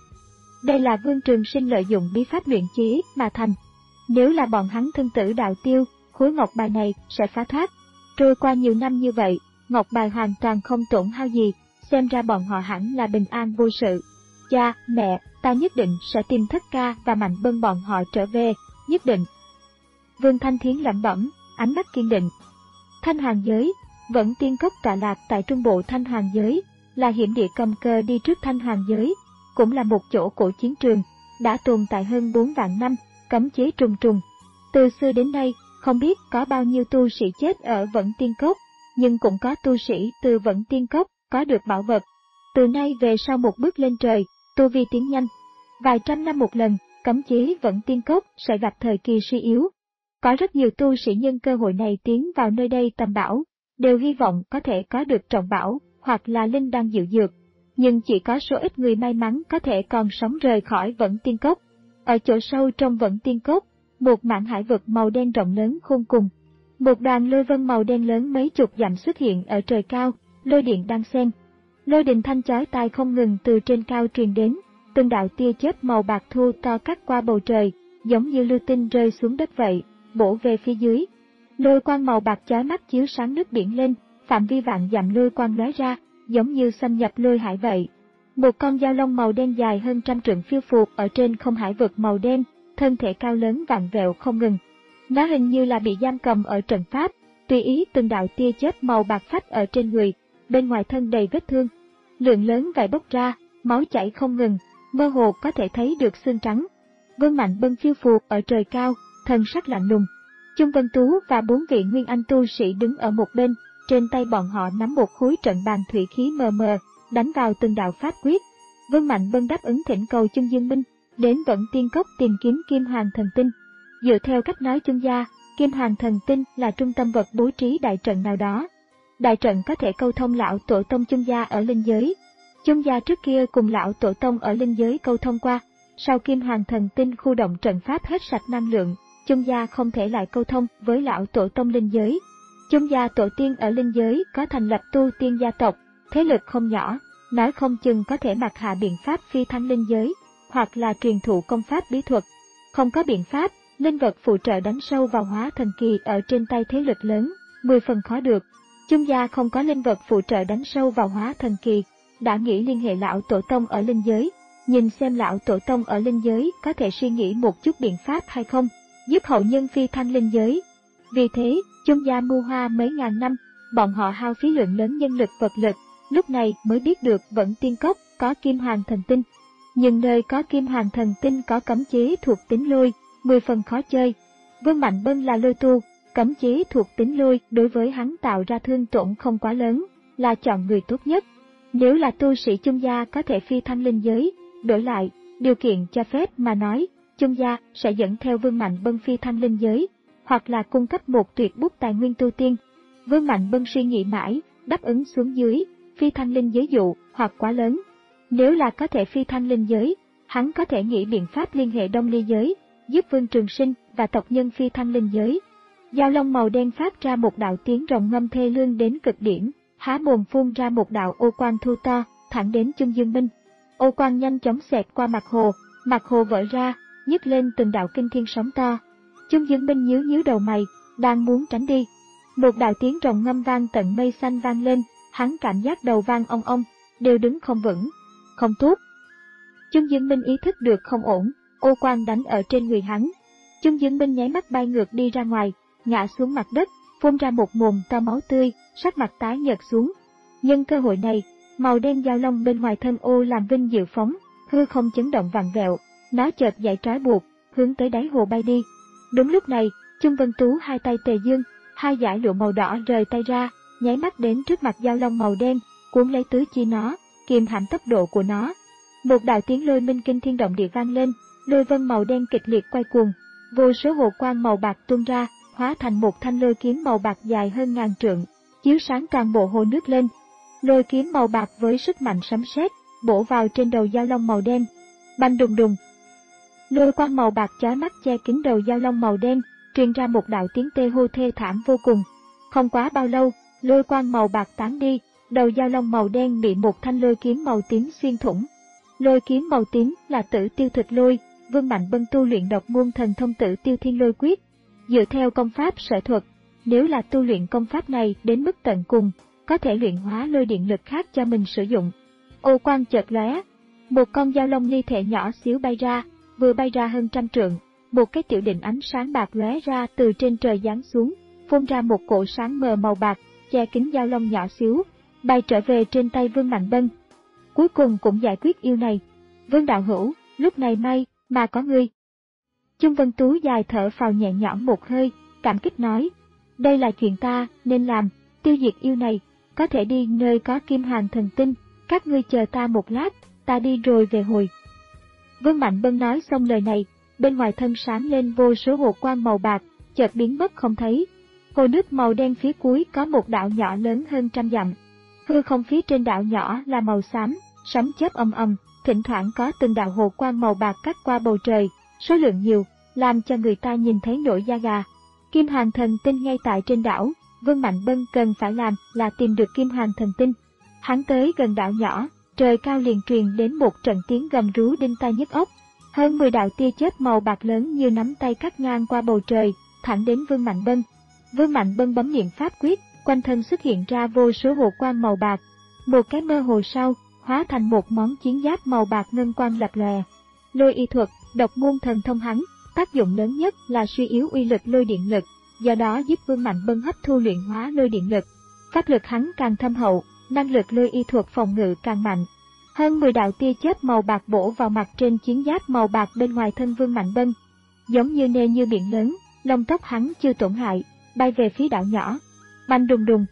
Đây là Vương Trường Sinh lợi dụng bí pháp luyện chế mà thành. Nếu là bọn hắn thân tử đạo tiêu, khối ngọc bài này sẽ phá thoát. Trôi qua nhiều năm như vậy, ngọc bài hoàn toàn không tổn hao gì, xem ra bọn họ hẳn là bình an vô sự. Cha, mẹ, ta nhất định sẽ tìm Thất ca và Mạnh Bân bọn họ trở về, nhất định. Vương Thanh Thiến lẩm bẩm, ánh mắt kiên định. Thanh Hoàng giới, vẫn tiên cốc tọa lạc tại trung bộ Thanh Hoàng giới, là hiểm địa cầm cờ đi trước Thanh Hoàng giới, cũng là một chỗ cổ chiến trường, đã tồn tại hơn bốn vạn năm, cấm chế trùng trùng. Từ xưa đến nay, không biết có bao nhiêu tu sĩ chết ở Vẫn Tiên Cốc, nhưng cũng có tu sĩ từ Vẫn Tiên Cốc có được bảo vật. Từ nay về sau một bước lên trời, tu vi tiến nhanh. Vài trăm năm một lần, cấm chế Vẫn Tiên Cốc sẽ gặp thời kỳ suy yếu. Có rất nhiều tu sĩ nhân cơ hội này tiến vào nơi đây tầm bảo, đều hy vọng có thể có được trọng bảo, hoặc là linh đan diệu dược. Nhưng chỉ có số ít người may mắn có thể còn sống rời khỏi Vẫn Tiên Cốc. Ở chỗ sâu trong Vẫn Tiên Cốc, một mảng hải vực màu đen rộng lớn khôn cùng. Một đoàn lôi vân màu đen lớn mấy chục dặm xuất hiện ở trời cao, lôi điện đang xen. Lôi đình thanh chói tai không ngừng từ trên cao truyền đến, từng đạo tia chớp màu bạc thu to cắt qua bầu trời, giống như lưu tinh rơi xuống đất vậy, bổ về phía dưới. Lôi quang màu bạc chói mắt chiếu sáng nước biển lên, phạm vi vạn dặm lôi quang lóe ra, giống như xâm nhập lôi hải vậy. Một con dao long màu đen dài hơn trăm trượng phiêu phù ở trên không hải vực màu đen, thân thể cao lớn vặn vẹo không ngừng. Nó hình như là bị giam cầm ở trận pháp, tùy ý từng đạo tia chớp màu bạc phách ở trên người, bên ngoài thân đầy vết thương. Lượng lớn vải bốc ra, máu chảy không ngừng, mơ hồ có thể thấy được xương trắng. Vương Mạnh Bân phiêu phù ở trời cao, thần sắc lạnh lùng. Chung Vân Tú và bốn vị nguyên anh tu sĩ đứng ở một bên, trên tay bọn họ nắm một khối trận bàn thủy khí mờ mờ, đánh vào từng đạo pháp quyết. Vương Mạnh Bân đáp ứng thỉnh cầu Chung Dương Minh, đến Vẫn Tiên Cốc tìm kiếm Kim Hoàng Thần Tinh. Dựa theo cách nói Chung gia, Kim Hoàng Thần Tinh là trung tâm vật bố trí đại trận nào đó. Đại trận có thể câu thông lão tổ tông Chung gia ở linh giới. Chung gia trước kia cùng lão tổ tông ở linh giới câu thông qua, sau Kim Hoàng Thần Tinh khu động trận pháp hết sạch năng lượng, Chung gia không thể lại câu thông với lão tổ tông linh giới. Chung gia tổ tiên ở linh giới có thành lập tu tiên gia tộc, thế lực không nhỏ, nói không chừng có thể mặc hạ biện pháp phi thăng linh giới, hoặc là truyền thụ công pháp bí thuật. Không có biện pháp, linh vật phụ trợ đánh sâu vào hóa thần kỳ ở trên tay thế lực lớn, mười phần khó được. Chung gia không có linh vật phụ trợ đánh sâu vào hóa thần kỳ, đã nghĩ liên hệ lão tổ tông ở linh giới, nhìn xem lão tổ tông ở linh giới có thể suy nghĩ một chút biện pháp hay không, giúp hậu nhân phi thăng linh giới. Vì thế, Chung gia mưu hoa mấy ngàn năm, bọn họ hao phí lượng lớn nhân lực vật lực, lúc này mới biết được Vẫn Tiên Cốc có Kim Hoàng Thần Tinh. Nhưng nơi có Kim Hoàng Thần Tinh có cấm chế thuộc tính lôi, mười phần khó chơi. Vương Mạnh Bân là lôi tu, cấm chế thuộc tính lôi đối với hắn tạo ra thương tổn không quá lớn, là chọn người tốt nhất. Nếu là tu sĩ Chung gia có thể phi thăng linh giới, đổi lại, điều kiện cho phép mà nói, Chung gia sẽ dẫn theo Vương Mạnh Bân phi thăng linh giới, hoặc là cung cấp một tuyệt bút tài nguyên tu tiên. Vương Mạnh Bân suy nghĩ mãi, đáp ứng xuống dưới, phi thăng linh giới dụ hoặc quá lớn. Nếu là có thể phi thăng linh giới, hắn có thể nghĩ biện pháp liên hệ Đông Ly giới, giúp Vương Trường Sinh và tộc nhân phi thăng linh giới. Dao long màu đen phát ra một đạo tiếng rồng ngâm thê lương đến cực điểm, há mồm phun ra một đạo ô quang thu to, thẳng đến Chung Dương Minh. Ô quang nhanh chóng xẹt qua mặt hồ, mặt hồ vỡ ra, nhấc lên từng đạo kinh thiên sóng to. Chung Dương Minh nhíu nhíu đầu mày, đang muốn tránh đi. Một đạo tiếng rồng ngâm vang tận mây xanh vang lên, hắn cảm giác đầu vang ong ong, đều đứng không vững. Không tốt. Chung Dương Minh ý thức được không ổn, ô quang đánh ở trên người hắn. Chung Dương Minh nháy mắt bay ngược đi ra ngoài, ngã xuống mặt đất, phun ra một mồm to máu tươi, sắc mặt tái nhợt xuống. Nhân cơ hội này, màu đen dao long bên ngoài thân ô làm vinh dự phóng, hư không chấn động vặn vẹo, nó chợt giải trói buộc, hướng tới đáy hồ bay đi. Đúng lúc này, Chung Vân Tú hai tay tề dương, hai dải lụa màu đỏ rời tay ra, nháy mắt đến trước mặt dao long màu đen, cuốn lấy tứ chi nó, kiềm hãm tốc độ của nó. Một đạo tiếng lôi minh kinh thiên động địa vang lên, lôi vân màu đen kịch liệt quay cuồng, vô số hồ quang màu bạc tuôn ra, hóa thành một thanh lôi kiếm màu bạc dài hơn ngàn trượng, chiếu sáng toàn bộ hồ nước lên. Lôi kiếm màu bạc với sức mạnh sấm sét bổ vào trên đầu dao long màu đen. Bành đùng đùng. Lôi quang màu bạc chói mắt che kín đầu dao long màu đen, truyền ra một đạo tiếng tê hô thê thảm vô cùng. Không quá bao lâu, lôi quang màu bạc tán đi, đầu dao long màu đen bị một thanh lôi kiếm màu tím xuyên thủng. Lôi kiếm màu tím là Tử Tiêu Thực Lôi, Vương Mạnh Bân tu luyện độc môn thần thông Tử Tiêu Thiên Lôi Quyết. Dựa theo công pháp sở thuật, nếu là tu luyện công pháp này đến mức tận cùng, có thể luyện hóa lôi điện lực khác cho mình sử dụng. Ô quang chợt lóe, một con dao long ly thể nhỏ xíu bay ra, vừa bay ra hơn trăm trượng, một cái tiểu định ánh sáng bạc lóe ra từ trên trời giáng xuống, phun ra một cỗ sáng mờ màu bạc, che kín dao long nhỏ xíu, bay trở về trên tay Vương Mạnh Bân. Cuối cùng cũng giải quyết yêu này. Vương đạo hữu, lúc này may mà có ngươi. Chung Vân Tú dài thở phào nhẹ nhõm một hơi, cảm kích nói, đây là chuyện ta nên làm, tiêu diệt yêu này, có thể đi nơi có Kim Hoàng Thần Tinh, các ngươi chờ ta một lát, ta đi rồi về hồi. Vương Mạnh Bân nói xong lời này, bên ngoài thân sáng lên vô số hồ quang màu bạc, chợt biến mất không thấy. Hồ nước màu đen phía cuối có một đạo nhỏ lớn hơn trăm dặm. Hư không phía trên đạo nhỏ là màu xám, sấm chớp âm âm, thỉnh thoảng có từng đạo hồ quang màu bạc cắt qua bầu trời, số lượng nhiều, làm cho người ta nhìn thấy nổi da gà. Kim Hoàng Thần Tinh ngay tại trên đảo, Vương Mạnh Bân cần phải làm là tìm được Kim Hoàng Thần Tinh. Hắn tới gần đảo nhỏ, trời cao liền truyền đến một trận tiếng gầm rú đinh tai nhức óc. Hơn mười đạo tia chớp màu bạc lớn như nắm tay cắt ngang qua bầu trời, thẳng đến Vương Mạnh Bân. Vương Mạnh Bân bấm niệm pháp quyết, quanh thân xuất hiện ra vô số hồ quang màu bạc. Một cái mơ hồ sau, hóa thành một món chiến giáp màu bạc ngân quang lập lòe. Lôi y thuật, độc môn thần thông hắn, tác dụng lớn nhất là suy yếu uy lực lôi điện lực, do đó giúp Vương Mạnh Bân hấp thu luyện hóa lôi điện lực. Pháp lực hắn càng thâm hậu, năng lực lôi y thuật phòng ngự càng mạnh. Hơn mười đạo tia chớp màu bạc bổ vào mặt trên chiến giáp màu bạc bên ngoài thân Vương Mạnh Bân, giống như nê như biển lớn, lông tóc hắn chưa tổn hại, bay về phía đảo nhỏ. Bành đùng đùng.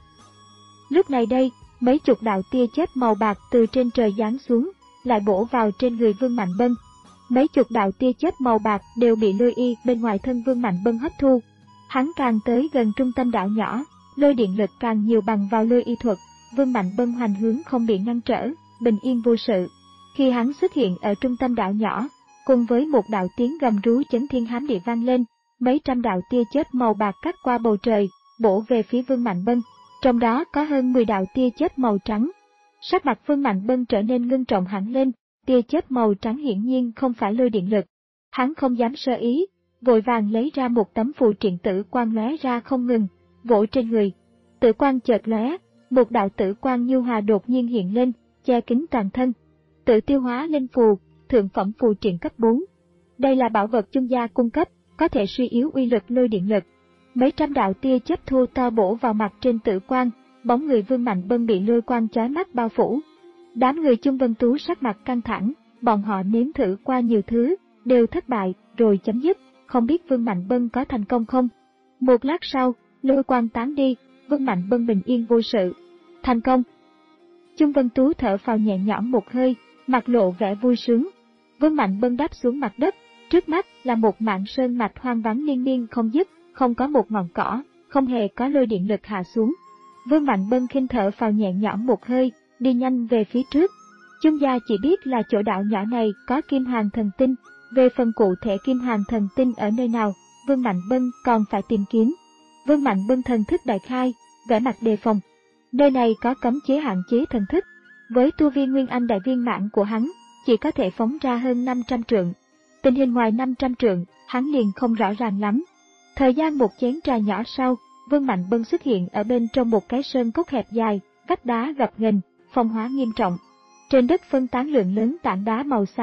Lúc này đây, mấy chục đạo tia chớp màu bạc từ trên trời giáng xuống, lại bổ vào trên người Vương Mạnh Bân. Mấy chục đạo tia chớp màu bạc đều bị lôi y bên ngoài thân Vương Mạnh Bân hấp thu. Hắn càng tới gần trung tâm đảo nhỏ, lôi điện lực càng nhiều bằng vào lôi y thuật, Vương Mạnh Bân hoành hướng không bị ngăn trở, bình yên vô sự. Khi hắn xuất hiện ở trung tâm đảo nhỏ, cùng với một đạo tiếng gầm rú chấn thiên hám địa vang lên, mấy trăm đạo tia chớp màu bạc cắt qua bầu trời, bổ về phía Vương Mạnh Bân, trong đó có hơn mười đạo tia chớp màu trắng. Sắc mặt Vương Mạnh Bân trở nên ngưng trọng hẳn lên, tia chớp màu trắng hiển nhiên không phải lôi điện lực. Hắn không dám sơ ý, vội vàng lấy ra một tấm phù triện tử quang lóe ra không ngừng, vỗ trên người. Tử quang chợt lóe, một đạo tử quang nhu hòa đột nhiên hiện lên, che kín toàn thân. Tử tiêu hóa linh phù, thượng phẩm phù triện cấp bốn. Đây là bảo vật Chung gia cung cấp, có thể suy yếu uy lực lôi điện lực. Mấy trăm đạo tia chớp thô to bổ vào mặt trên tử quang, bóng người Vương Mạnh Bân bị lôi quang chói mắt bao phủ. Đám người Chung Vân Tú sắc mặt căng thẳng, bọn họ nếm thử qua nhiều thứ, đều thất bại, rồi chấm dứt, không biết Vương Mạnh Bân có thành công không. Một lát sau, lôi quang tán đi, Vương Mạnh Bân bình yên vô sự. Thành công. Chung Vân Tú thở phào nhẹ nhõm một hơi, mặt lộ vẻ vui sướng. Vương Mạnh Bân đáp xuống mặt đất, trước mắt là một mảng sơn mạch hoang vắng liên miên không dứt, không có một ngọn cỏ, không hề có lôi điện lực hạ xuống. Vương Mạnh Bân khinh thở phào nhẹ nhõm một hơi, đi nhanh về phía trước. Chung gia chỉ biết là chỗ đảo nhỏ này có Kim Hoàng Thần Tinh, về phần cụ thể Kim Hoàng Thần Tinh ở nơi nào, Vương Mạnh Bân còn phải tìm kiếm. Vương Mạnh Bân thần thức đại khai, vẻ mặt đề phòng. Nơi này có cấm chế hạn chế thần thức, với tu vi Nguyên Anh đại viên mãn của hắn, chỉ có thể phóng ra hơn năm trăm trượng. Tình hình ngoài năm trăm trượng, hắn liền không rõ ràng lắm. Thời gian một chén trà nhỏ sau, Vương Mạnh Bân xuất hiện ở bên trong một cái sơn cốc hẹp dài, vách đá gập ghềnh, phong hóa nghiêm trọng. Trên đất phân tán lượng lớn tảng đá màu xám,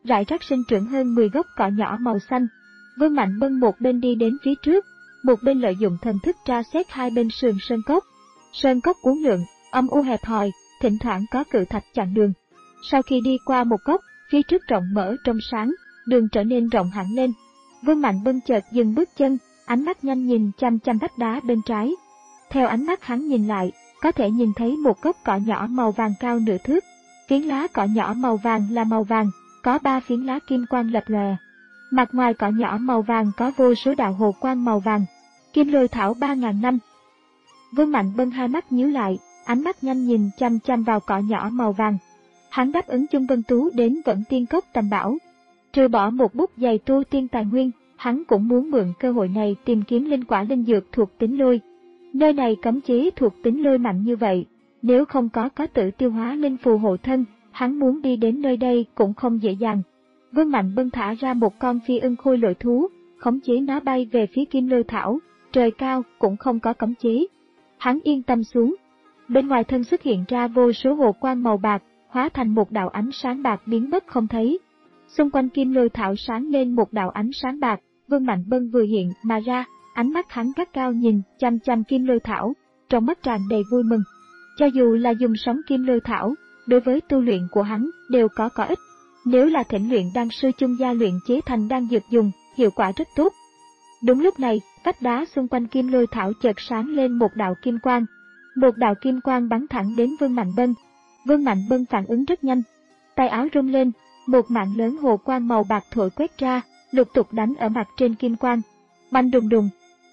rải rác sinh trưởng hơn mười gốc cỏ nhỏ màu xanh. Vương Mạnh Bân một bên đi đến phía trước, một bên lợi dụng thần thức tra xét hai bên sườn sơn cốc. Sơn cốc uốn lượn, âm u hẹp hòi, thỉnh thoảng có cự thạch chặn đường. Sau khi đi qua một góc, phía trước rộng mở trong sáng, đường trở nên rộng hẳn lên. Vương Mạnh Bân chợt dừng bước chân, ánh mắt nhanh nhìn chăm chăm vách đá bên trái. Theo ánh mắt hắn nhìn lại, có thể nhìn thấy một gốc cỏ nhỏ màu vàng cao nửa thước. Phiến lá cỏ nhỏ màu vàng là màu vàng, có ba phiến lá kim quang lập lòe. Mặt ngoài cỏ nhỏ màu vàng có vô số đạo hồ quang màu vàng. Kim Lôi Thảo ba ngàn năm. Vương Mạnh Bân hai mắt nhíu lại, ánh mắt nhanh nhìn chăm chăm vào cỏ nhỏ màu vàng. Hắn đáp ứng Chung Vân Tú đến Vẫn Tiên Cốc tầm bảo. Trừ bỏ một bút giày tu tiên tài nguyên, hắn cũng muốn mượn cơ hội này tìm kiếm linh quả linh dược thuộc tính lôi. Nơi này cấm chế thuộc tính lôi mạnh như vậy, nếu không có có tự tiêu hóa linh phù hộ thân, hắn muốn đi đến nơi đây cũng không dễ dàng. Vương Mạnh Bân thả ra một con phi ưng khôi lội thú, khống chế nó bay về phía Kim Lôi Thảo, trời cao cũng không có cấm chế. Hắn yên tâm xuống. Bên ngoài thân xuất hiện ra vô số hồ quang màu bạc, hóa thành một đạo ánh sáng bạc biến mất không thấy. Xung quanh Kim Lôi Thảo sáng lên một đạo ánh sáng bạc, Vương Mạnh Bân vừa hiện mà ra, ánh mắt hắn gắt cao nhìn chăm chăm Kim Lôi Thảo, trong mắt tràn đầy vui mừng. Cho dù là dùng sống Kim Lôi Thảo, đối với tu luyện của hắn đều có có ích. Nếu là thỉnh luyện đan sư chung gia luyện chế thành đan dược dùng, hiệu quả rất tốt. Đúng lúc này, vách đá xung quanh Kim Lôi Thảo chợt sáng lên một đạo kim quang. Một đạo kim quang bắn thẳng đến Vương Mạnh Bân. Vương Mạnh Bân phản ứng rất nhanh. Tay áo rung lên, một mạng lớn hồ quang màu bạc thổi quét ra, lục tục đánh ở mặt trên kim quang. Bành đùng đùng.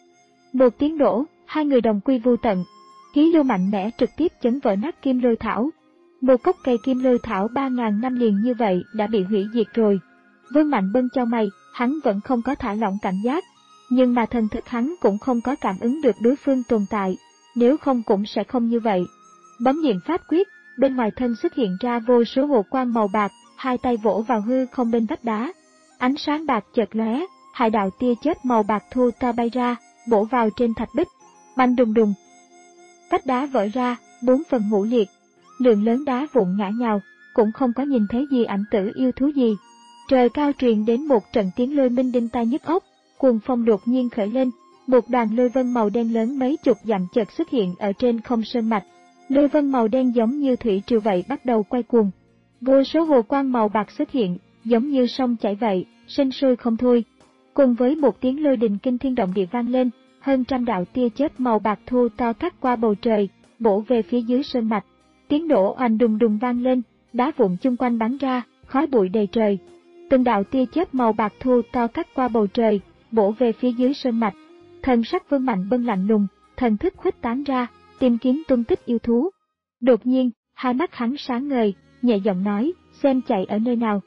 Một tiếng nổ, hai người đồng quy vu tận. Khí lưu mạnh mẽ trực tiếp chấn vỡ nát Kim Lôi Thảo. Một gốc cây Kim Lôi Thảo ba ngàn năm liền như vậy đã bị hủy diệt rồi. Vương Mạnh Bân chau mày, hắn vẫn không có thả lỏng cảnh giác. Nhưng mà thần thức hắn cũng không có cảm ứng được đối phương tồn tại, nếu không cũng sẽ không như vậy. Bấm niệm pháp quyết, bên ngoài thân xuất hiện ra vô số hồ quang màu bạc, hai tay vỗ vào hư không bên vách đá. Ánh sáng bạc chợt lóe, hai đạo tia chớp màu bạc thô to bay ra, bổ vào trên thạch bích. Bành đùng đùng. Vách đá vỡ ra, bốn phần ngũ liệt. Lượng lớn đá vụn ngã nhào, cũng không có nhìn thấy gì ảnh tử yêu thú gì. Trời cao truyền đến một trận tiếng lôi minh đinh tai nhức óc, cuồng phong đột nhiên khởi lên, một đoàn lôi vân màu đen lớn mấy chục dặm chợt xuất hiện ở trên không sơn mạch. Lôi vân màu đen giống như thủy triều vậy bắt đầu quay cuồng. Vô số hồ quang màu bạc xuất hiện, giống như sông chảy vậy, sinh sôi không thôi. Cùng với một tiếng lôi đình kinh thiên động địa vang lên, hơn trăm đạo tia chớp màu bạc thô to cắt qua bầu trời, bổ về phía dưới sơn mạch. Tiếng nổ oanh đùng đùng vang lên, đá vụn chung quanh bắn ra, khói bụi đầy trời. Từng đạo tia chớp màu bạc thô to cắt qua bầu trời, bổ về phía dưới sơn mạch. Thần sắc Vương Mạnh Bân lạnh lùng, thần thức khuếch tán ra, tìm kiếm tung tích yêu thú. Đột nhiên, hai mắt hắn sáng ngời, nhẹ giọng nói, xem chạy ở nơi nào.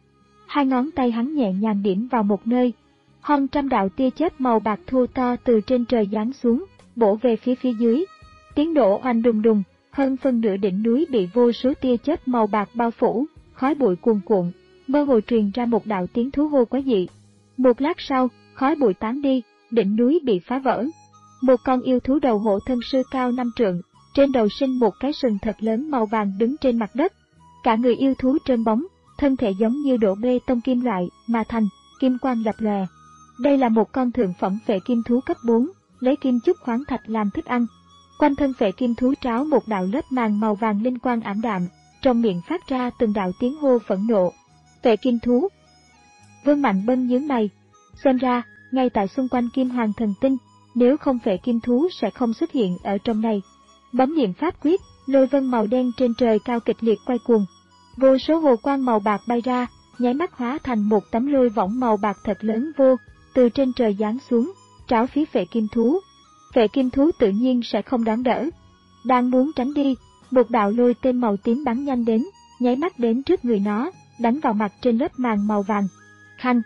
Hai ngón tay hắn nhẹ nhàng điểm vào một nơi. Hơn trăm đạo tia chớp màu bạc thô to từ trên trời giáng xuống, bổ về phía phía dưới. Tiếng nổ oanh đùng đùng, hơn phân nửa đỉnh núi bị vô số tia chớp màu bạc bao phủ, khói bụi cuồn cuộn, mơ hồ truyền ra một đạo tiếng thú hô quái dị. Một lát sau, khói bụi tán đi, đỉnh núi bị phá vỡ. Một con yêu thú đầu hổ thân sư cao năm trượng, trên đầu sinh một cái sừng thật lớn màu vàng đứng trên mặt đất. Cả người yêu thú trơn bóng, thân thể giống như đổ bê tông kim loại mà thành, kim quang lập lòe. Đây là một con thượng phẩm phệ kim thú cấp bốn, lấy kim chúc khoáng thạch làm thức ăn. Quanh thân phệ kim thú tráo một đạo lớp màng màu vàng linh quang ảm đạm, trong miệng phát ra từng đạo tiếng hô phẫn nộ. Phệ kim thú. Vương Mạnh Bân nhướng mày, xem ra, ngay tại xung quanh Kim Hoàng Thần Tinh, nếu không phệ kim thú sẽ không xuất hiện ở trong này. Bấm niệm pháp quyết, lôi vân màu đen trên trời cao kịch liệt quay cuồng. Vô số hồ quang màu bạc bay ra, nháy mắt hóa thành một tấm lôi võng màu bạc thật lớn vô, từ trên trời giáng xuống, tráo phía phệ kim thú. Phệ kim thú tự nhiên sẽ không đón đỡ. Đang muốn tránh đi, một đạo lôi tên màu tím bắn nhanh đến, nháy mắt đến trước người nó, đánh vào mặt trên lớp màng màu vàng. Khanh.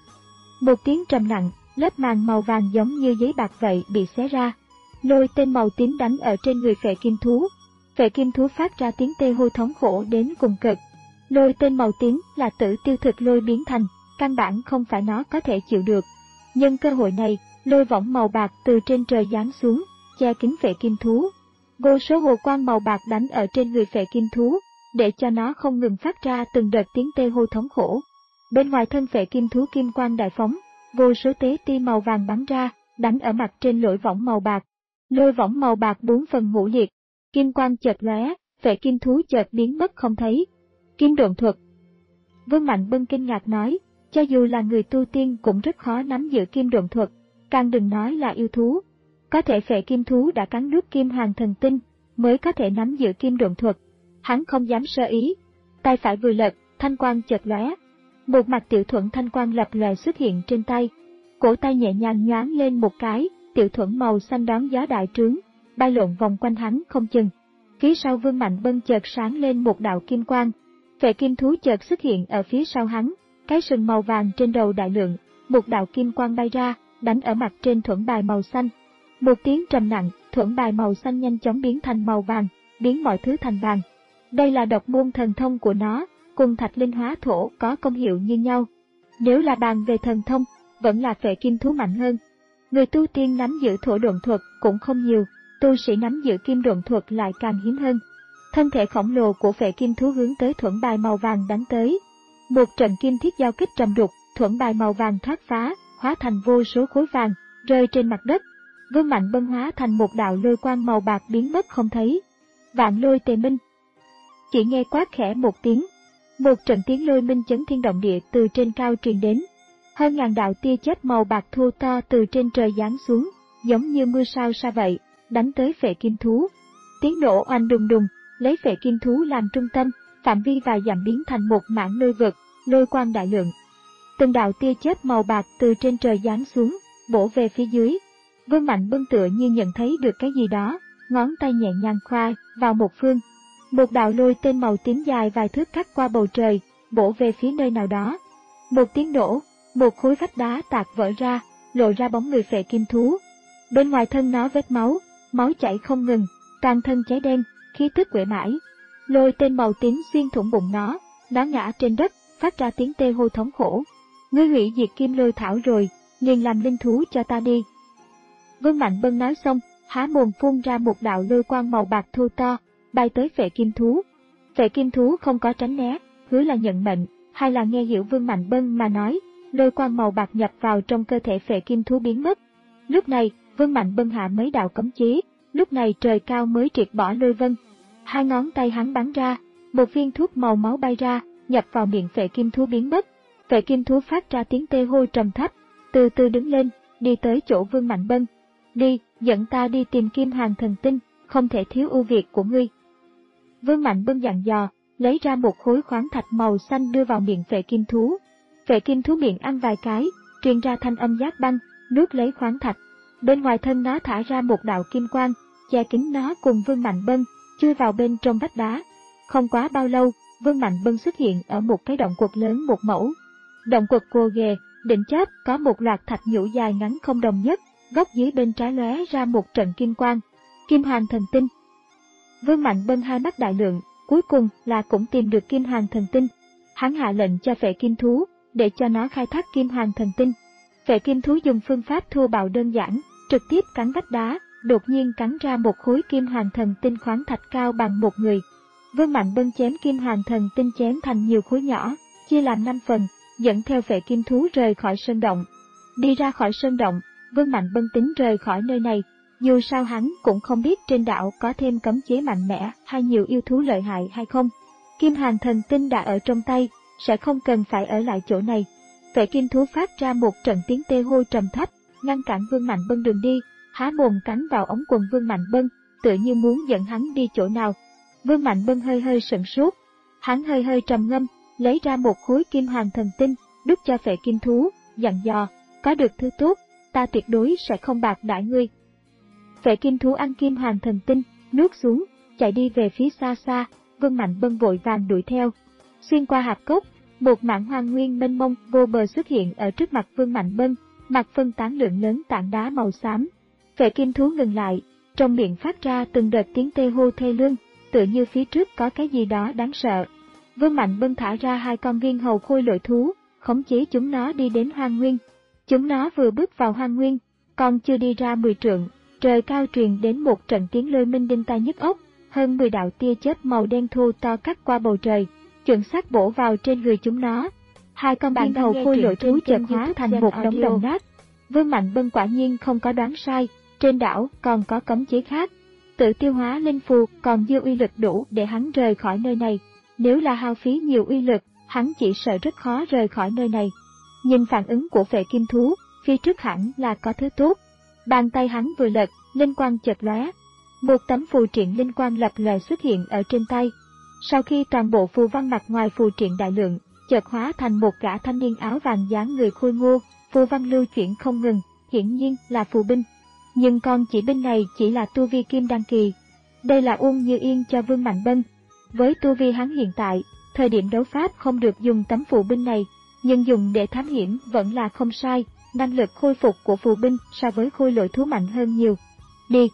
Một tiếng trầm nặng, lớp màng màu vàng giống như giấy bạc vậy bị xé ra. Lôi tên màu tím đánh ở trên người phệ kim thú. Phệ kim thú phát ra tiếng tê hô thống khổ đến cùng cực. Lôi tên màu tím là tử tiêu thực lôi biến thành, căn bản không phải nó có thể chịu được. Nhân cơ hội này, lôi võng màu bạc từ trên trời giáng xuống, che kín phệ kim thú. Vô số hồ quang màu bạc đánh ở trên người phệ kim thú, để cho nó không ngừng phát ra từng đợt tiếng tê hô thống khổ. Bên ngoài thân phệ kim thú kim quang đại phóng, vô số tế ti màu vàng bắn ra, đánh ở mặt trên lưỡi võng màu bạc. Lôi võng màu bạc bốn phần ngũ liệt, kim quang chợt lóe, phệ kim thú chợt biến mất không thấy. Kim độn thuật. Vương Mạnh Bân kinh ngạc nói, cho dù là người tu tiên cũng rất khó nắm giữ kim độn thuật, càng đừng nói là yêu thú. Có thể phệ kim thú đã cắn nuốt kim hoàng thần tinh, mới có thể nắm giữ kim độn thuật. Hắn không dám sơ ý, tay phải vừa lật, thanh quang chợt lóe. Một mặt tiểu thuẫn thanh quang lập lòe xuất hiện trên tay. Cổ tay nhẹ nhàng nhoáng lên một cái, tiểu thuẫn màu xanh đón gió đại trướng, bay lộn vòng quanh hắn không chừng. Phía sau Vương Mạnh Bân chợt sáng lên một đạo kim quang. Phệ kim thú chợt xuất hiện ở phía sau hắn, cái sừng màu vàng trên đầu đại lượng, một đạo kim quang bay ra, đánh ở mặt trên thuẫn bài màu xanh. Một tiếng trầm nặng, thuẫn bài màu xanh nhanh chóng biến thành màu vàng, biến mọi thứ thành vàng. Đây là độc môn thần thông của nó, cùng thạch linh hóa thổ có công hiệu như nhau. Nếu là bàn về thần thông, vẫn là phệ kim thú mạnh hơn. Người tu tiên nắm giữ thổ độn thuật cũng không nhiều, tu sĩ nắm giữ kim độn thuật lại càng hiếm hơn. Thân thể khổng lồ của phệ kim thú hướng tới thuẫn bài màu vàng đánh tới. Một trận kim thiết giao kích trầm đục, thuẫn bài màu vàng thoát phá, hóa thành vô số khối vàng, rơi trên mặt đất. Vương Mạnh Bân hóa thành một đạo lôi quang màu bạc biến mất không thấy. Vạn lôi tề minh. Chỉ nghe quát khẽ một tiếng, một trận tiếng lôi minh chấn thiên động địa từ trên cao truyền đến. Hơn ngàn đạo tia chớp màu bạc thô to từ trên trời giáng xuống, giống như mưa sao sa vậy, đánh tới phệ kim thú. Tiếng nổ oanh đùng đùng, lấy phệ kim thú làm trung tâm, phạm vi vài dặm biến thành một mảng lôi vực, lôi quang đại lượng. Từng đạo tia chớp màu bạc từ trên trời giáng xuống, bổ về phía dưới. Vương Mạnh Bân tựa như nhận thấy được cái gì đó, ngón tay nhẹ nhàng khoa vào một phương. Một đạo lôi tên màu tím dài vài thước cắt qua bầu trời, bổ về phía nơi nào đó. Một tiếng nổ, một khối vách đá tạc vỡ ra, lộ ra bóng người phệ kim thú. Bên ngoài thân nó vết máu, máu chảy không ngừng, toàn thân cháy đen, khí tức uể mãi. Lôi tên màu tím xuyên thủng bụng nó, nó ngã trên đất, phát ra tiếng tê hô thống khổ. Ngươi hủy diệt kim lôi thảo rồi, liền làm linh thú cho ta đi. Vương Mạnh Bân nói xong, há mồm phun ra một đạo lôi quang màu bạc thô to, bay tới phệ kim thú. Phệ kim thú không có tránh né, hứa là nhận mệnh, hay là nghe hiểu Vương Mạnh Bân mà nói, lôi quang màu bạc nhập vào trong cơ thể phệ kim thú biến mất. Lúc này, Vương Mạnh Bân hạ mấy đạo cấm chế, lúc này trời cao mới triệt bỏ lôi vân. Hai ngón tay hắn bắn ra, một viên thuốc màu máu bay ra, nhập vào miệng phệ kim thú biến mất. Phệ kim thú phát ra tiếng tê hô trầm thấp, từ từ đứng lên, đi tới chỗ Vương Mạnh Bân. Đi, dẫn ta đi tìm kim hoàng thần tinh, không thể thiếu ưu việt của ngươi. Vương Mạnh Bân dặn dò, lấy ra một khối khoáng thạch màu xanh đưa vào miệng phệ kim thú. Phệ kim thú miệng ăn vài cái, truyền ra thanh âm giác băng, nuốt lấy khoáng thạch. Bên ngoài thân nó thả ra một đạo kim quang, che kín nó cùng Vương Mạnh Bân, chui vào bên trong vách đá. Không quá bao lâu, Vương Mạnh Bân xuất hiện ở một cái động quật lớn một mẫu. Động quật gồ ghề, đỉnh chóp có một loạt thạch nhũ dài ngắn không đồng nhất, góc dưới bên trái lóe ra một trận kim quang. Kim hoàng thần tinh. Vương Mạnh Bân hai mắt đại lượng, cuối cùng là cũng tìm được kim hoàng thần tinh. Hắn hạ lệnh cho phệ kim thú, để cho nó khai thác kim hoàng thần tinh. Phệ kim thú dùng phương pháp thô bạo đơn giản, trực tiếp cắn vách đá, đột nhiên cắn ra một khối kim hoàng thần tinh khoáng thạch cao bằng một người. Vương Mạnh Bân chém kim hoàng thần tinh chém thành nhiều khối nhỏ, chia làm năm phần, dẫn theo phệ kim thú rời khỏi sơn động. Đi ra khỏi sơn động, Vương Mạnh Bân tính rời khỏi nơi này, dù sao hắn cũng không biết trên đảo có thêm cấm chế mạnh mẽ hay nhiều yêu thú lợi hại hay không. Kim hoàng thần tinh đã ở trong tay, sẽ không cần phải ở lại chỗ này. Phệ kim thú phát ra một trận tiếng tê hô trầm thấp, ngăn cản Vương Mạnh Bân đường đi, há mồm cắn vào ống quần Vương Mạnh Bân, tựa như muốn dẫn hắn đi chỗ nào. Vương Mạnh Bân hơi hơi sửng sốt, hắn hơi hơi trầm ngâm, lấy ra một khối kim hoàng thần tinh, đút cho phệ kim thú, dặn dò, có được thứ tốt, ta tuyệt đối sẽ không bạc đãi ngươi. Phệ kim thú ăn kim hoàng thần tinh, nuốt xuống, chạy đi về phía xa xa. Vương Mạnh Bân vội vàng đuổi theo. Xuyên qua hạp cốc, một mảng hoang nguyên mênh mông vô bờ xuất hiện ở trước mặt Vương Mạnh Bân, mặt phân tán lượng lớn tảng đá màu xám. Phệ kim thú ngừng lại, trong miệng phát ra từng đợt tiếng tê hô thê lương, tựa như phía trước có cái gì đó đáng sợ. Vương Mạnh Bân thả ra hai con viên hầu khôi lội thú, khống chế chúng nó đi đến hoang nguyên. Chúng nó vừa bước vào hoang nguyên, còn chưa đi ra mười trượng, trời cao truyền đến một trận tiếng lôi minh đinh tai nhức óc, hơn mười đạo tia chớp màu đen thô to cắt qua bầu trời, chuẩn xác bổ vào trên người chúng nó. Hai con viên hầu khôi lỗi thú chợt hóa thành một đống đồng nát. Vương Mạnh Bân quả nhiên không có đoán sai, trên đảo còn có cấm chế khác. Tự tiêu hóa linh phù còn dư uy lực đủ để hắn rời khỏi nơi này. Nếu là hao phí nhiều uy lực, hắn chỉ sợ rất khó rời khỏi nơi này. Nhìn phản ứng của phệ kim thú, phía trước hẳn là có thứ tốt. Bàn tay hắn vừa lật, linh quang chợt lóe. Một tấm phù triện linh quang lập lòe xuất hiện ở trên tay. Sau khi toàn bộ phù văn mặt ngoài phù triện đại lượng, chợt hóa thành một gã thanh niên áo vàng dáng người khôi ngô, phù văn lưu chuyển không ngừng, hiển nhiên là phù binh. Nhưng con chỉ binh này chỉ là tu vi kim đan kỳ. Đây là Uông Như Yên cho Vương Mạnh Bân. Với tu vi hắn hiện tại, thời điểm đấu pháp không được dùng tấm phù binh này, nhưng dùng để thám hiểm vẫn là không sai, năng lực khôi phục của phù binh so với khôi lỗi thú mạnh hơn nhiều. Đi!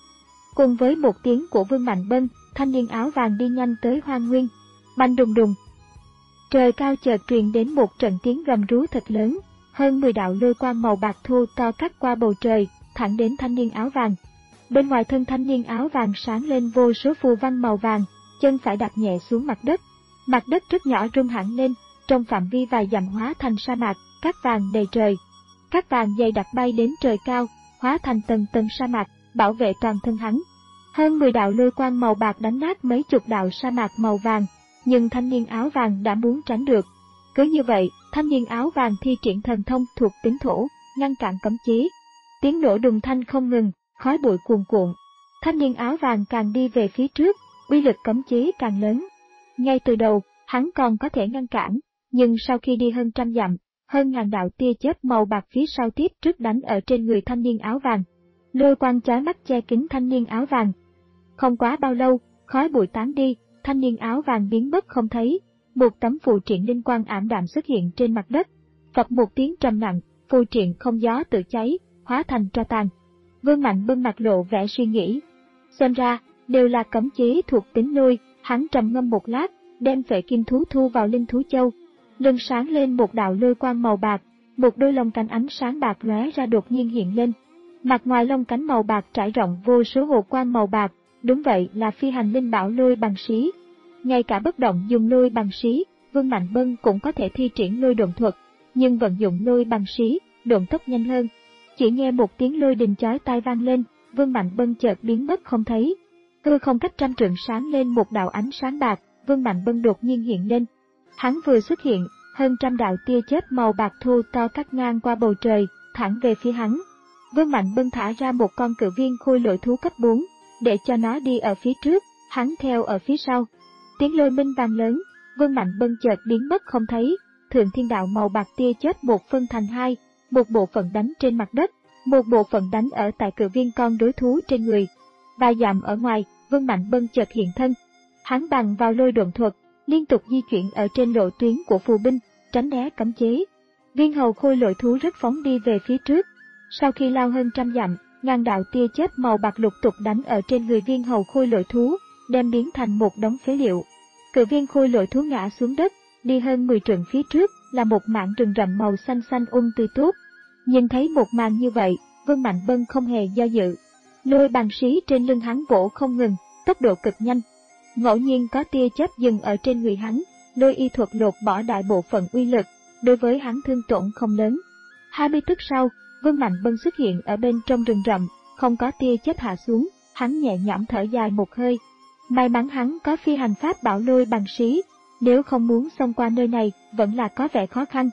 Cùng với một tiếng của Vương Mạnh Bân, thanh niên áo vàng đi nhanh tới Hoang Nguyên. Bành đùng đùng! Trời cao chợt truyền đến một trận tiếng gầm rú thật lớn, hơn mười đạo lôi quang màu bạc thô to cắt qua bầu trời, thẳng đến thanh niên áo vàng. Bên ngoài thân thanh niên áo vàng sáng lên vô số phù văn màu vàng, chân phải đạp nhẹ xuống mặt đất. Mặt đất rất nhỏ rung hẳn lên, trong phạm vi vài dặm hóa thành sa mạc, cát vàng đầy trời. Cát vàng dày đặc bay đến trời cao, hóa thành tầng tầng sa mạc, bảo vệ toàn thân hắn. Hơn mười đạo lôi quang màu bạc đánh nát mấy chục đạo sa mạc màu vàng, nhưng thanh niên áo vàng đã muốn tránh được. Cứ như vậy, thanh niên áo vàng thi triển thần thông thuộc tính thổ, ngăn cản cấm chế. Tiếng nổ đùng thanh không ngừng, khói bụi cuồn cuộn. Thanh niên áo vàng càng đi về phía trước, uy lực cấm chế càng lớn. Ngay từ đầu, hắn còn có thể ngăn cản, nhưng sau khi đi hơn trăm dặm, hơn ngàn đạo tia chớp màu bạc phía sau tiếp trước đánh ở trên người thanh niên áo vàng. Lôi quang chói mắt che kín thanh niên áo vàng. Không quá bao lâu, khói bụi tán đi, thanh niên áo vàng biến mất không thấy. Một tấm phù triện linh quang ảm đạm xuất hiện trên mặt đất. Phập một tiếng trầm nặng, phù triện không gió tự cháy, hóa thành tro tàn. Vương Mạnh Bân mặt lộ vẻ suy nghĩ. Xem ra, đều là cấm chế thuộc tính lôi, hắn trầm ngâm một lát, đem phệ kim thú thu vào linh thú châu. Lưng sáng lên một đạo lôi quang màu bạc, một đôi lông cánh ánh sáng bạc lóe ra đột nhiên hiện lên. Mặt ngoài lông cánh màu bạc trải rộng vô số hồ quang màu bạc, đúng vậy là phi hành linh bảo lôi bằng xí. Ngay cả bất động dùng lôi bằng xí, Vương Mạnh Bân cũng có thể thi triển lôi độn thuật, nhưng vận dụng lôi bằng xí, độn tốc nhanh hơn. Chỉ nghe một tiếng lôi đình chói tai vang lên, Vương Mạnh Bân chợt biến mất không thấy. Hư không cách trăm trượng sáng lên một đạo ánh sáng bạc, Vương Mạnh Bân đột nhiên hiện lên. Hắn vừa xuất hiện, hơn trăm đạo tia chớp màu bạc thô to cắt ngang qua bầu trời, thẳng về phía hắn. Vương Mạnh Bân thả ra một con cự viên khôi lỗi thú cấp bốn, để cho nó đi ở phía trước, hắn theo ở phía sau. Tiếng lôi minh vang lớn, Vương Mạnh Bân chợt biến mất không thấy, thượng thiên đạo màu bạc tia chớp một phân thành hai, một bộ phận đánh trên mặt đất, một bộ phận đánh ở tại cự viên con đối thú trên người. Vài dặm ở ngoài, Vương Mạnh Bân chợt hiện thân. Hắn bằng vào lôi độn thuật, liên tục di chuyển ở trên lộ tuyến của phù binh, tránh né cấm chế. Viên hầu khôi lỗi thú rất phóng đi về phía trước. Sau khi lao hơn trăm dặm, ngàn đạo tia chớp màu bạc lục tục đánh ở trên người viên hầu khôi lỗi thú, đem biến thành một đống phế liệu. Cự viên khôi lỗi thú ngã xuống đất, đi hơn mười trượng phía trước là một mảng rừng rậm màu xanh xanh um tươi tốt. Nhìn thấy một màn như vậy, Vương Mạnh Bân không hề do dự. Lôi bằng xí trên lưng hắn vỗ không ngừng, tốc độ cực nhanh. Ngẫu nhiên có tia chớp dừng ở trên người hắn, lôi y thuật lột bỏ đại bộ phận uy lực, đối với hắn thương tổn không lớn. Hai mươi tức sau, Vương Mạnh Bân xuất hiện ở bên trong rừng rậm, không có tia chớp hạ xuống, hắn nhẹ nhõm thở dài một hơi. May mắn hắn có phi hành pháp bảo lôi bằng xí, nếu không muốn xông qua nơi này, vẫn là có vẻ khó khăn.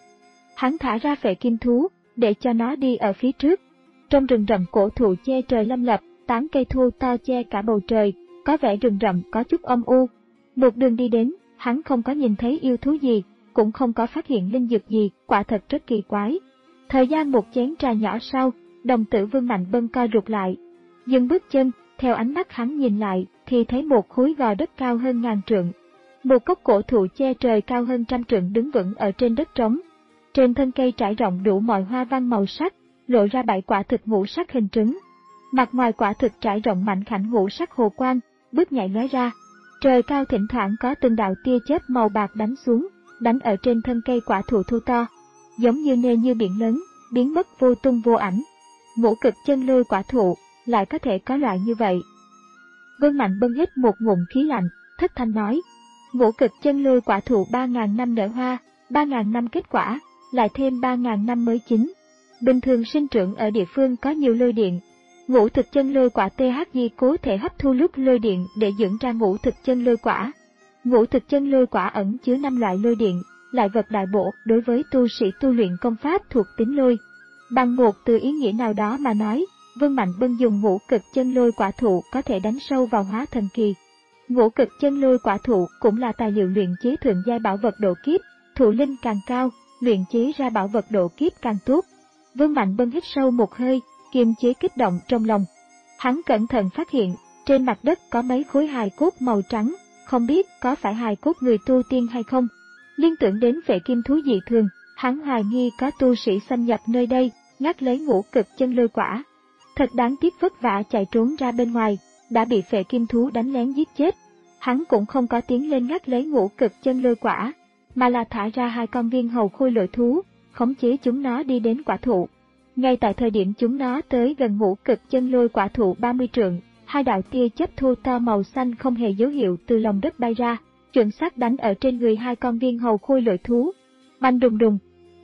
Hắn thả ra phệ kim thú, để cho nó đi ở phía trước. Trong rừng rậm cổ thụ che trời lâm lập, tán cây thô to che cả bầu trời, có vẻ rừng rậm có chút âm u. Một đường đi đến, hắn không có nhìn thấy yêu thú gì, cũng không có phát hiện linh dược gì, quả thật rất kỳ quái. Thời gian một chén trà nhỏ sau, đồng tử Vương Mạnh Bân co rụt lại. Dừng bước chân, theo ánh mắt hắn nhìn lại, thì thấy một khối gò đất cao hơn ngàn trượng. Một gốc cổ thụ che trời cao hơn trăm trượng đứng vững ở trên đất trống. Trên thân cây trải rộng đủ mọi hoa văn màu sắc, lộ ra bảy quả thực ngũ sắc hình trứng. Mặt ngoài quả thực trải rộng mảnh khảnh ngũ sắc hồ quang, bước nhảy lóe ra. Trời cao thỉnh thoảng có từng đạo tia chớp màu bạc đánh xuống, đánh ở trên thân cây quả thụ thu to, giống như nê như biển lớn, biến mất vô tung vô ảnh. Ngũ cực chân lôi quả thụ, lại có thể có loại như vậy. Vương Mạnh Bân hít một ngụm khí lạnh, thất thanh nói, ngũ cực chân lôi quả thụ ba ngàn năm nở hoa, ba nghìn năm kết quả, lại thêm ba nghìn năm mới chín. Bình thường sinh trưởng ở địa phương có nhiều lôi điện. Ngũ thực chân lôi quả tê hát giê cố thể hấp thu lúc lôi điện để dưỡng ra ngũ thực chân lôi quả. Ngũ thực chân lôi quả ẩn chứa năm loại lôi điện, lại vật đại bổ đối với tu sĩ tu luyện công pháp thuộc tính lôi. Bằng một từ ý nghĩa nào đó mà nói, Vương Mạnh Bân dùng ngũ cực chân lôi quả thụ có thể đánh sâu vào hóa thần kỳ. Ngũ cực chân lôi quả thụ cũng là tài liệu luyện chế thượng giai bảo vật độ kiếp, thụ linh càng cao, luyện chế ra bảo vật độ kiếp càng tốt. Vương Mạnh Bân hít sâu một hơi, kiềm chế kích động trong lòng. Hắn cẩn thận phát hiện, trên mặt đất có mấy khối hài cốt màu trắng, không biết có phải hài cốt người tu tiên hay không. Liên tưởng đến vệ kim thú dị thường, hắn hoài nghi có tu sĩ xâm nhập nơi đây, ngắt lấy ngũ cực chân lôi quả. Thật đáng tiếc vất vả chạy trốn ra bên ngoài, đã bị phệ kim thú đánh lén giết chết. Hắn cũng không có tiến lên ngắt lấy ngũ cực chân lôi quả, mà là thả ra hai con viên hầu khôi lội thú, khống chế chúng nó đi đến quả thụ. Ngay tại thời điểm chúng nó tới gần ngũ cực chân lôi quả thụ ba mươi trượng, hai đạo tia chớp thô to màu xanh không hề dấu hiệu từ lòng đất bay ra, chuẩn xác đánh ở trên người hai con viên hầu khôi lội thú. Bành đùng đùng.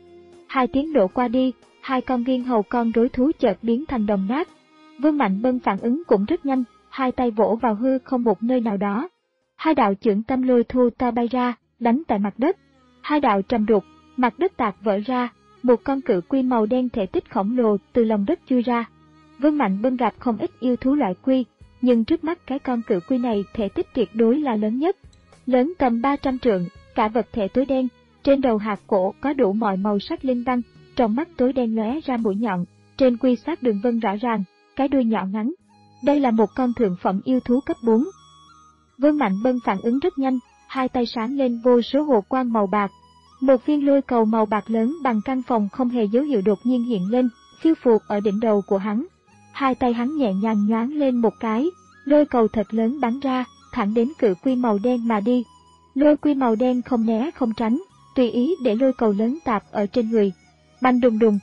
Hai tiếng nổ qua đi, hai con viên hầu con rối thú chợt biến thành đồng nát. Vương Mạnh Bân phản ứng cũng rất nhanh, hai tay vỗ vào hư không một nơi nào đó. Hai đạo chưởng tâm lôi thô to bay ra, đánh tại mặt đất. Hai đạo trầm đục, mặt đất tạc vỡ ra, một con cự quy màu đen thể tích khổng lồ từ lòng đất chui ra. Vương Mạnh Bân gặp không ít yêu thú loại quy, nhưng trước mắt cái con cự quy này thể tích tuyệt đối là lớn nhất. Lớn tầm ba trăm trượng, cả vật thể tối đen, trên đầu hạt cổ có đủ mọi màu sắc linh văn, trong mắt tối đen lóe ra mũi nhọn, trên quy sát đường vân rõ ràng, cái đuôi nhọn ngắn. Đây là một con thượng phẩm yêu thú cấp bốn. Vương Mạnh Bân phản ứng rất nhanh, hai tay sáng lên vô số hồ quang màu bạc. Một viên lôi cầu màu bạc lớn bằng căn phòng không hề dấu hiệu đột nhiên hiện lên, phiêu phù ở đỉnh đầu của hắn. Hai tay hắn nhẹ nhàng nhoáng lên một cái, lôi cầu thật lớn bắn ra, thẳng đến cự quy màu đen mà đi. Lôi quy màu đen không né không tránh, tùy ý để lôi cầu lớn tạp ở trên người. Bành đùng đùng.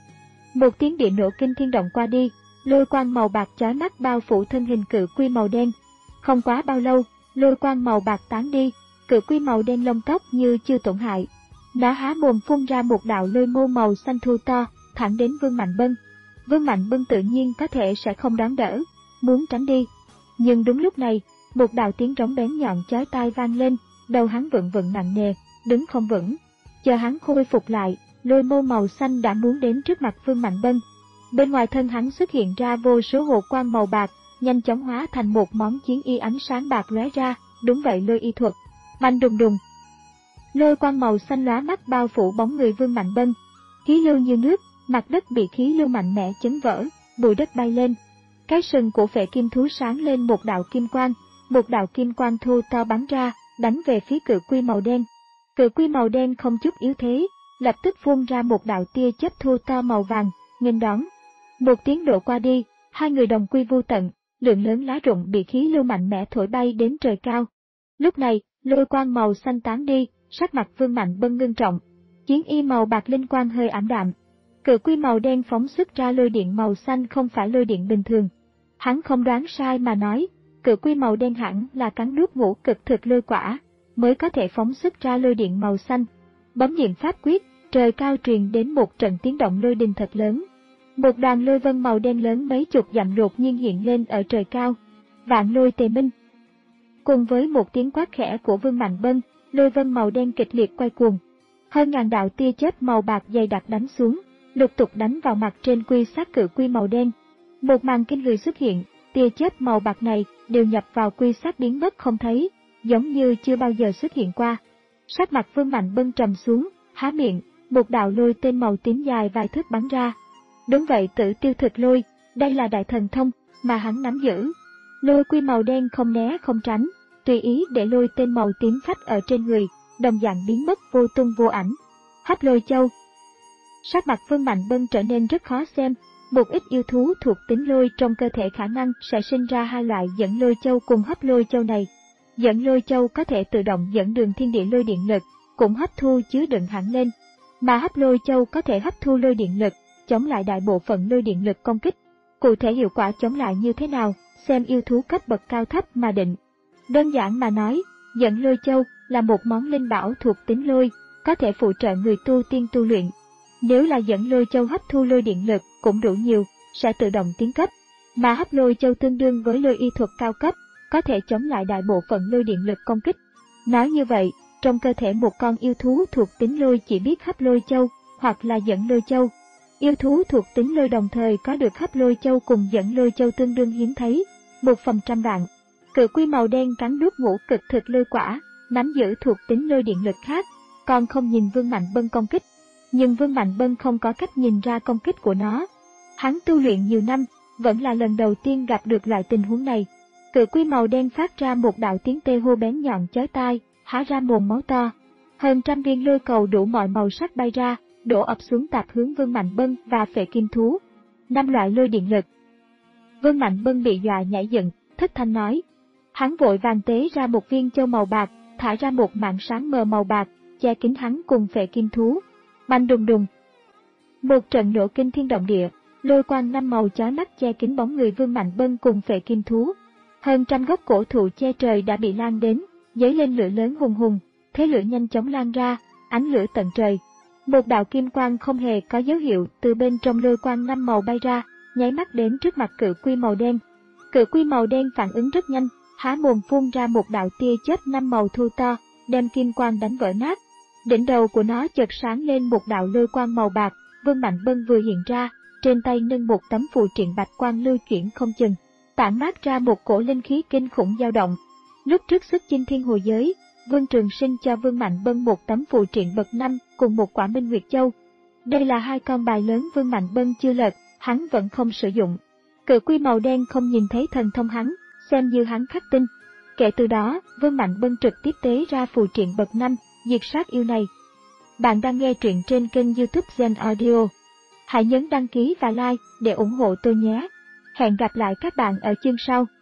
Một tiếng địa nổ kinh thiên động qua đi, lôi quang màu bạc chói mắt bao phủ thân hình cự quy màu đen. Không quá bao lâu, lôi quang màu bạc tán đi, cự quy màu đen lông tóc như chưa tổn hại. Nó há mồm phun ra một đạo lôi mâu màu xanh thu to, thẳng đến Vương Mạnh Bân. Vương Mạnh Bân tự nhiên có thể sẽ không đón đỡ, muốn tránh đi. Nhưng đúng lúc này, một đạo tiếng rống bén nhọn chói tai vang lên, đầu hắn vựng vựng nặng nề, đứng không vững. Chờ hắn khôi phục lại, lôi mâu màu xanh đã muốn đến trước mặt Vương Mạnh Bân. Bên ngoài thân hắn xuất hiện ra vô số hồ quang màu bạc, nhanh chóng hóa thành một món chiến y ánh sáng bạc lóe ra, đúng vậy lôi y thuật. Bành đùng đùng. Lôi quang màu xanh lóa mắt bao phủ bóng người Vương Mạnh Bân. Khí lưu như nước, mặt đất bị khí lưu mạnh mẽ chấn vỡ, bụi đất bay lên. Cái sừng của phệ kim thú sáng lên một đạo kim quang, một đạo kim quang thô to bắn ra, đánh về phía cự quy màu đen. Cự quy màu đen không chút yếu thế, lập tức phun ra một đạo tia chớp thô to màu vàng, nghênh đón. Một tiếng nổ qua đi, hai người đồng quy vô tận, lượng lớn lá rụng bị khí lưu mạnh mẽ thổi bay đến trời cao. Lúc này, lôi quang màu xanh tán đi, sắc mặt Vương Mạnh Bân ngưng trọng. Chiến y màu bạc linh quang hơi ảm đạm. Cự quy màu đen phóng xuất ra lôi điện màu xanh không phải lôi điện bình thường. Hắn không đoán sai mà nói, cự quy màu đen hẳn là cắn nuốt ngũ cực thực lôi quả, mới có thể phóng xuất ra lôi điện màu xanh. Bấm nhiệm pháp quyết, trời cao truyền đến một trận tiếng động lôi đình thật lớn. Một đoàn lôi vân màu đen lớn mấy chục dặm đột nhiên hiện lên ở trời cao. Vạn lôi tề minh. Cùng với một tiếng quát khẽ của Vương Mạnh Bân, lôi vân màu đen kịch liệt quay cuồng. Hơn ngàn đạo tia chớp màu bạc dày đặc đánh xuống, lục tục đánh vào mặt trên quy sát cự quy màu đen. Một màn kinh người xuất hiện, tia chớp màu bạc này đều nhập vào quy sát biến mất không thấy, giống như chưa bao giờ xuất hiện qua. Sắc mặt Vương Mạnh Bân trầm xuống, há miệng, một đạo lôi tên màu tím dài vài thước bắn ra. Đúng vậy, Tử Tiêu Thực Lôi, đây là đại thần thông mà hắn nắm giữ. Lôi quy màu đen không né không tránh, tùy ý để lôi tên màu tím phách ở trên người, đồng dạng biến mất vô tung vô ảnh. Hấp lôi châu. Sắc mặt Vương Mạnh Bân trở nên rất khó xem, một ít yêu thú thuộc tính lôi trong cơ thể khả năng sẽ sinh ra hai loại dẫn lôi châu cùng hấp lôi châu này. Dẫn lôi châu có thể tự động dẫn đường thiên địa lôi điện lực, cũng hấp thu chứa đựng hẳn lên, mà hấp lôi châu có thể hấp thu lôi điện lực, chống lại đại bộ phận lôi điện lực công kích. Cụ thể hiệu quả chống lại như thế nào, xem yêu thú cấp bậc cao thấp mà định. Đơn giản mà nói, dẫn lôi châu là một món linh bảo thuộc tính lôi, có thể phụ trợ người tu tiên tu luyện. Nếu là dẫn lôi châu hấp thu lôi điện lực cũng đủ nhiều, sẽ tự động tiến cấp, mà hấp lôi châu tương đương với lôi y thuật cao cấp, có thể chống lại đại bộ phận lôi điện lực công kích. Nói như vậy, trong cơ thể một con yêu thú thuộc tính lôi chỉ biết hấp lôi châu, hoặc là dẫn lôi châu. Yêu thú thuộc tính lôi đồng thời có được hấp lôi châu cùng dẫn lôi châu tương đương hiếm thấy, một phần trăm vạn. Cự quy màu đen cắn nuốt ngũ cực thực lôi quả, nắm giữ thuộc tính lôi điện lực khác, còn không nhìn Vương Mạnh Bân công kích. Nhưng Vương Mạnh Bân không có cách nhìn ra công kích của nó. Hắn tu luyện nhiều năm, vẫn là lần đầu tiên gặp được loại tình huống này. Cự quy màu đen phát ra một đạo tiếng tê hô bén nhọn chói tai, há ra mồm máu to. Hơn trăm viên lôi cầu đủ mọi màu sắc bay ra, đổ ập xuống tạp hướng Vương Mạnh Bân và phệ kim thú. Năm loại lôi điện lực. Vương Mạnh Bân bị dọa nhảy dựng, thất thanh nói. Hắn vội vàng tế ra một viên châu màu bạc, thả ra một mảng sáng mờ màu bạc, che kín hắn cùng phệ kim thú. Bành đùng đùng. Một trận nổ kinh thiên động địa, lôi quang năm màu chói mắt che kín bóng người Vương Mạnh Bân cùng phệ kim thú. Hơn trăm gốc cổ thụ che trời đã bị lan đến, dấy lên lửa lớn hùng hùng, thế lửa nhanh chóng lan ra, ánh lửa tận trời. Một đạo kim quang không hề có dấu hiệu từ bên trong lôi quang năm màu bay ra, nháy mắt đến trước mặt cự quy màu đen. Cự quy màu đen phản ứng rất nhanh, há mồm phun ra một đạo tia chớp năm màu thu to, đem kim quang đánh vỡ nát. Đỉnh đầu của nó chợt sáng lên một đạo lôi quang màu bạc, Vương Mạnh Bân vừa hiện ra, trên tay nâng một tấm phù triện bạch quang lưu chuyển không chừng, tản mát ra một cổ linh khí kinh khủng dao động. Lúc trước xuất chinh thiên hồ giới, Vương Trường Sinh cho Vương Mạnh Bân một tấm phù triện bậc năm cùng một quả Minh Nguyệt Châu. Đây là hai con bài lớn Vương Mạnh Bân chưa lật, hắn vẫn không sử dụng. Cự quy màu đen không nhìn thấy thần thông hắn, xem như hắn khắc tinh. Kể từ đó, Vương Mạnh Bân trực tiếp tế ra phù triện bậc năm, diệt sát yêu này. Bạn đang nghe truyện trên kênh YouTube Gen Audio. Hãy nhấn đăng ký và like để ủng hộ tôi nhé. Hẹn gặp lại các bạn ở chương sau.